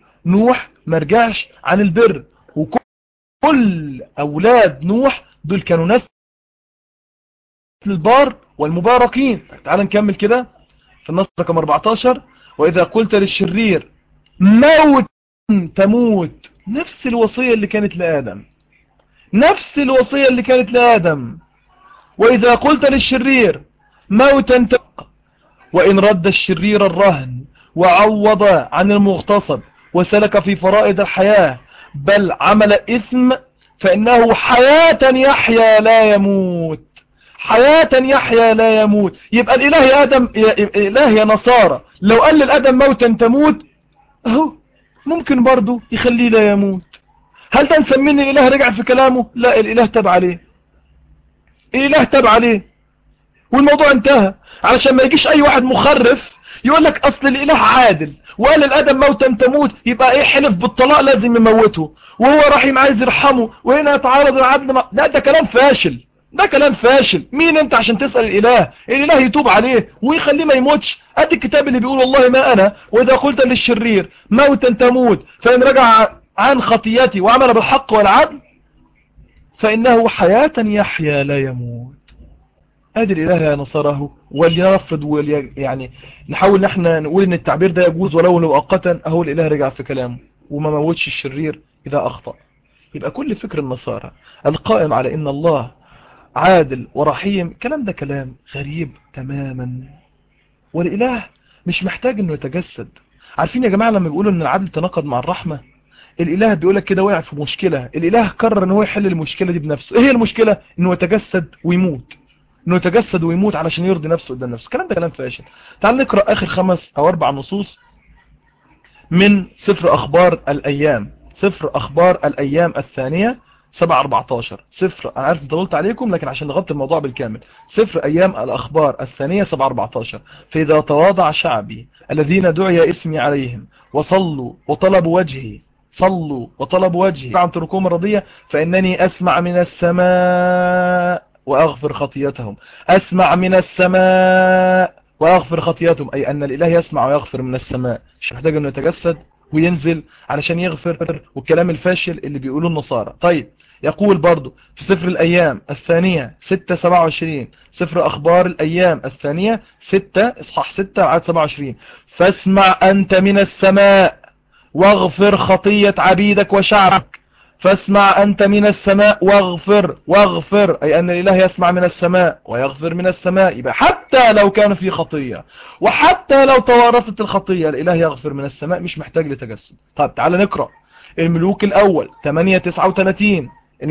وكل أولاد نوح دول كانوا نسل البار والمباركين. تعال نكمل كده في النص رقم 14: وإذا قلت للشرير موت تموت، نفس الوصية اللي كانت لآدم. وإذا قلت للشرير موتا تبقى، وإن رد الشرير الرهن وعوض عن المغتصب وسلك في فرائض الحياة بل عمل إثم، فإنه حياة يحيا لا يموت. يبقى الإله يا آدم إله يا نصارى لو قال للآدم موتا تموت، أهو ممكن برضو يخليه لا يموت. هل ده نسميه ان الإله رجع في كلامه؟ لا، الإله تاب عليه والموضوع انتهى. علشان ما يجيش اي واحد مخرف يقول لك اصل الاله عادل وقال الادم موتا تموت، يبقى ايه حلف بالطلاق لازم يموته، وهو رحيم عايز يرحمه، وهنا يتعارض العدل مع ده كلام فاشل. مين انت عشان تسأل الاله يتوب عليه ويخليه ما يموتش؟ ادي الكتاب اللي بيقول والله ما انا واذا قلت للشرير موتا تموت فان رجع عن خطيئتي وعمل بالحق والعدل فانه حياة يحيا لا يموت. ادي الاله يا نصاره، وليرفض يعني نحاول ان احنا نقول ان التعبير ده يجوز ولو مؤقتا. اهو الاله رجع في كلامه وما موتش الشرير اذا اخطأ. يبقى كل فكر النصارى القائم على ان الله عادل ورحيم، كلام ده كلام غريب تماما. والاله مش محتاج انه يتجسد. عارفين يا جماعة لما بيقولوا ان العدل تناقض مع الرحمة، الاله بيقولك كده وقع في مشكلة، الاله قرر ان هو يحل المشكلة دي بنفسه. ايه هي المشكلة؟ انه يتجسد ويموت علشان يرضي نفسه قدام نفسه. الكلام ده كلام فاشل. تعال نقرأ آخر 5 أو 4 نصوص من سفر أخبار الأيام الثانية 7-14. أنا عارف انت قلت عليكم، لكن عشان نغطي الموضوع بالكامل. سفر أيام الأخبار الثانية 7-14: فإذا تواضع شعبي الذين دعي اسمي عليهم وصلوا وطلبوا وجهي عن طرقهم الرضية فإنني أسمع من السماء وأغفر خطيئتهم. أي أن الإله يسمع ويغفر من السماء، مش محتاج أنه يتجسد وينزل علشان يغفر، والكلام الفاشل اللي بيقولوه النصارى. طيب يقول برضو في سفر الأيام الثانية 6-27، سفر أخبار الأيام الثانية 6 إصحاح 6 عدد 27: فاسمع أنت من السماء واغفر خطية عبيدك وشعبك. فاسمع أنت من السماء واغفر، أي أن الإله يسمع من السماء ويغفر من السماء. يبقى حتى لو كان في خطية وحتى لو توارثت الخطية الإله يغفر من السماء، مش محتاج لتجسد. طيب تعال نقرأ الملوك الأول 8-39.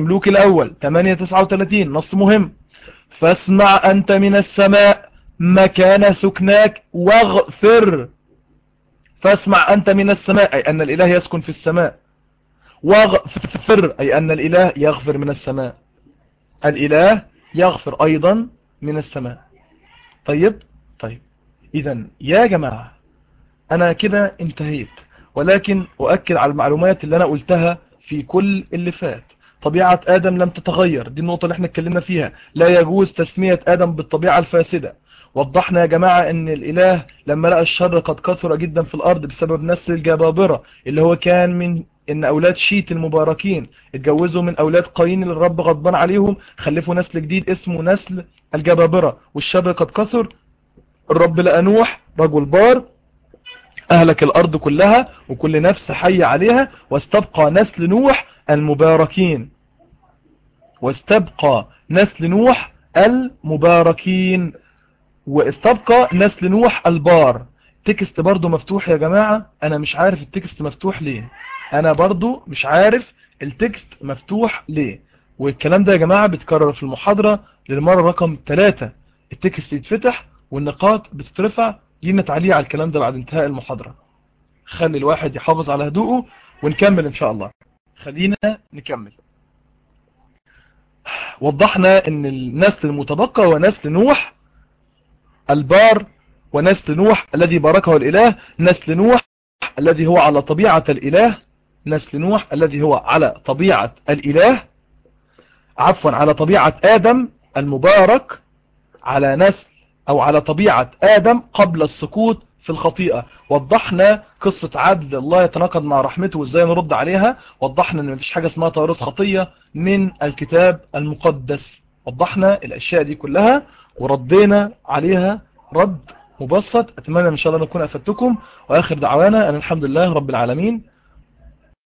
نص مهم: فاسمع أنت من السماء مكان سكناك واغفر. فاسمع أنت من السماء، أي أن الإله يسكن في السماء، واغفر أي أن الإله يغفر من السماء. الإله يغفر أيضا من السماء. طيب إذن يا جماعة أنا كده انتهيت، ولكن أؤكد على المعلومات اللي أنا قلتها في كل اللي فات. طبيعة آدم لم تتغير، دي النقطة اللي احنا اتكلمنا فيها. لا يجوز تسمية آدم بالطبيعة الفاسدة. وضحنا يا جماعة ان الإله لما لقى الشر قد كثر جدا في الأرض بسبب نسل الجبابرة، اللي هو كان من ان أولاد شيت المباركين اتجوزوا من أولاد قايين اللي الرب غضبان عليهم، خلفوا نسل جديد اسمه نسل الجبابرة، والشر قد كثر. الرب لقى نوح رجل بار أهلك الأرض كلها وكل نفس حي عليها، واستبقى نسل نوح المباركين. واستبقى نسل نوح المباركين، واستبقى نسل نوح البار. تكست برضو مفتوح يا جماعة، أنا مش عارف التكست مفتوح ليه. أنا برضو مش عارف التكست مفتوح ليه. والكلام ده يا جماعة بيتكرر في المحاضرة للمرة رقم 3. التكست يتفتح والنقاط بتترفع، لينا تعليق على الكلام ده بعد انتهاء المحاضرة. خلي الواحد يحافظ على هدوءه ونكمل إن شاء الله. خلينا نكمل. وضحنا ان النسل المتبقى هو نسل نوح البار، ونسل نوح الذي باركه الإله، نسل نوح الذي هو على طبيعة الإله، نسل نوح الذي هو على طبيعة الإله، عفوا على طبيعة آدم المبارك، على نسل أو على طبيعة آدم قبل السقوط في الخطيئة. وضحنا قصة عدل الله يتناقض مع رحمته وإزاي نرد عليها. وضحنا أن مفيش حاجة اسمها توارث خطية من الكتاب المقدس. وضحنا الأشياء دي كلها وردينا عليها رد مبسط. أتمنى إن شاء الله نكون أفدتكم، وآخر دعوانا أن الحمد لله رب العالمين.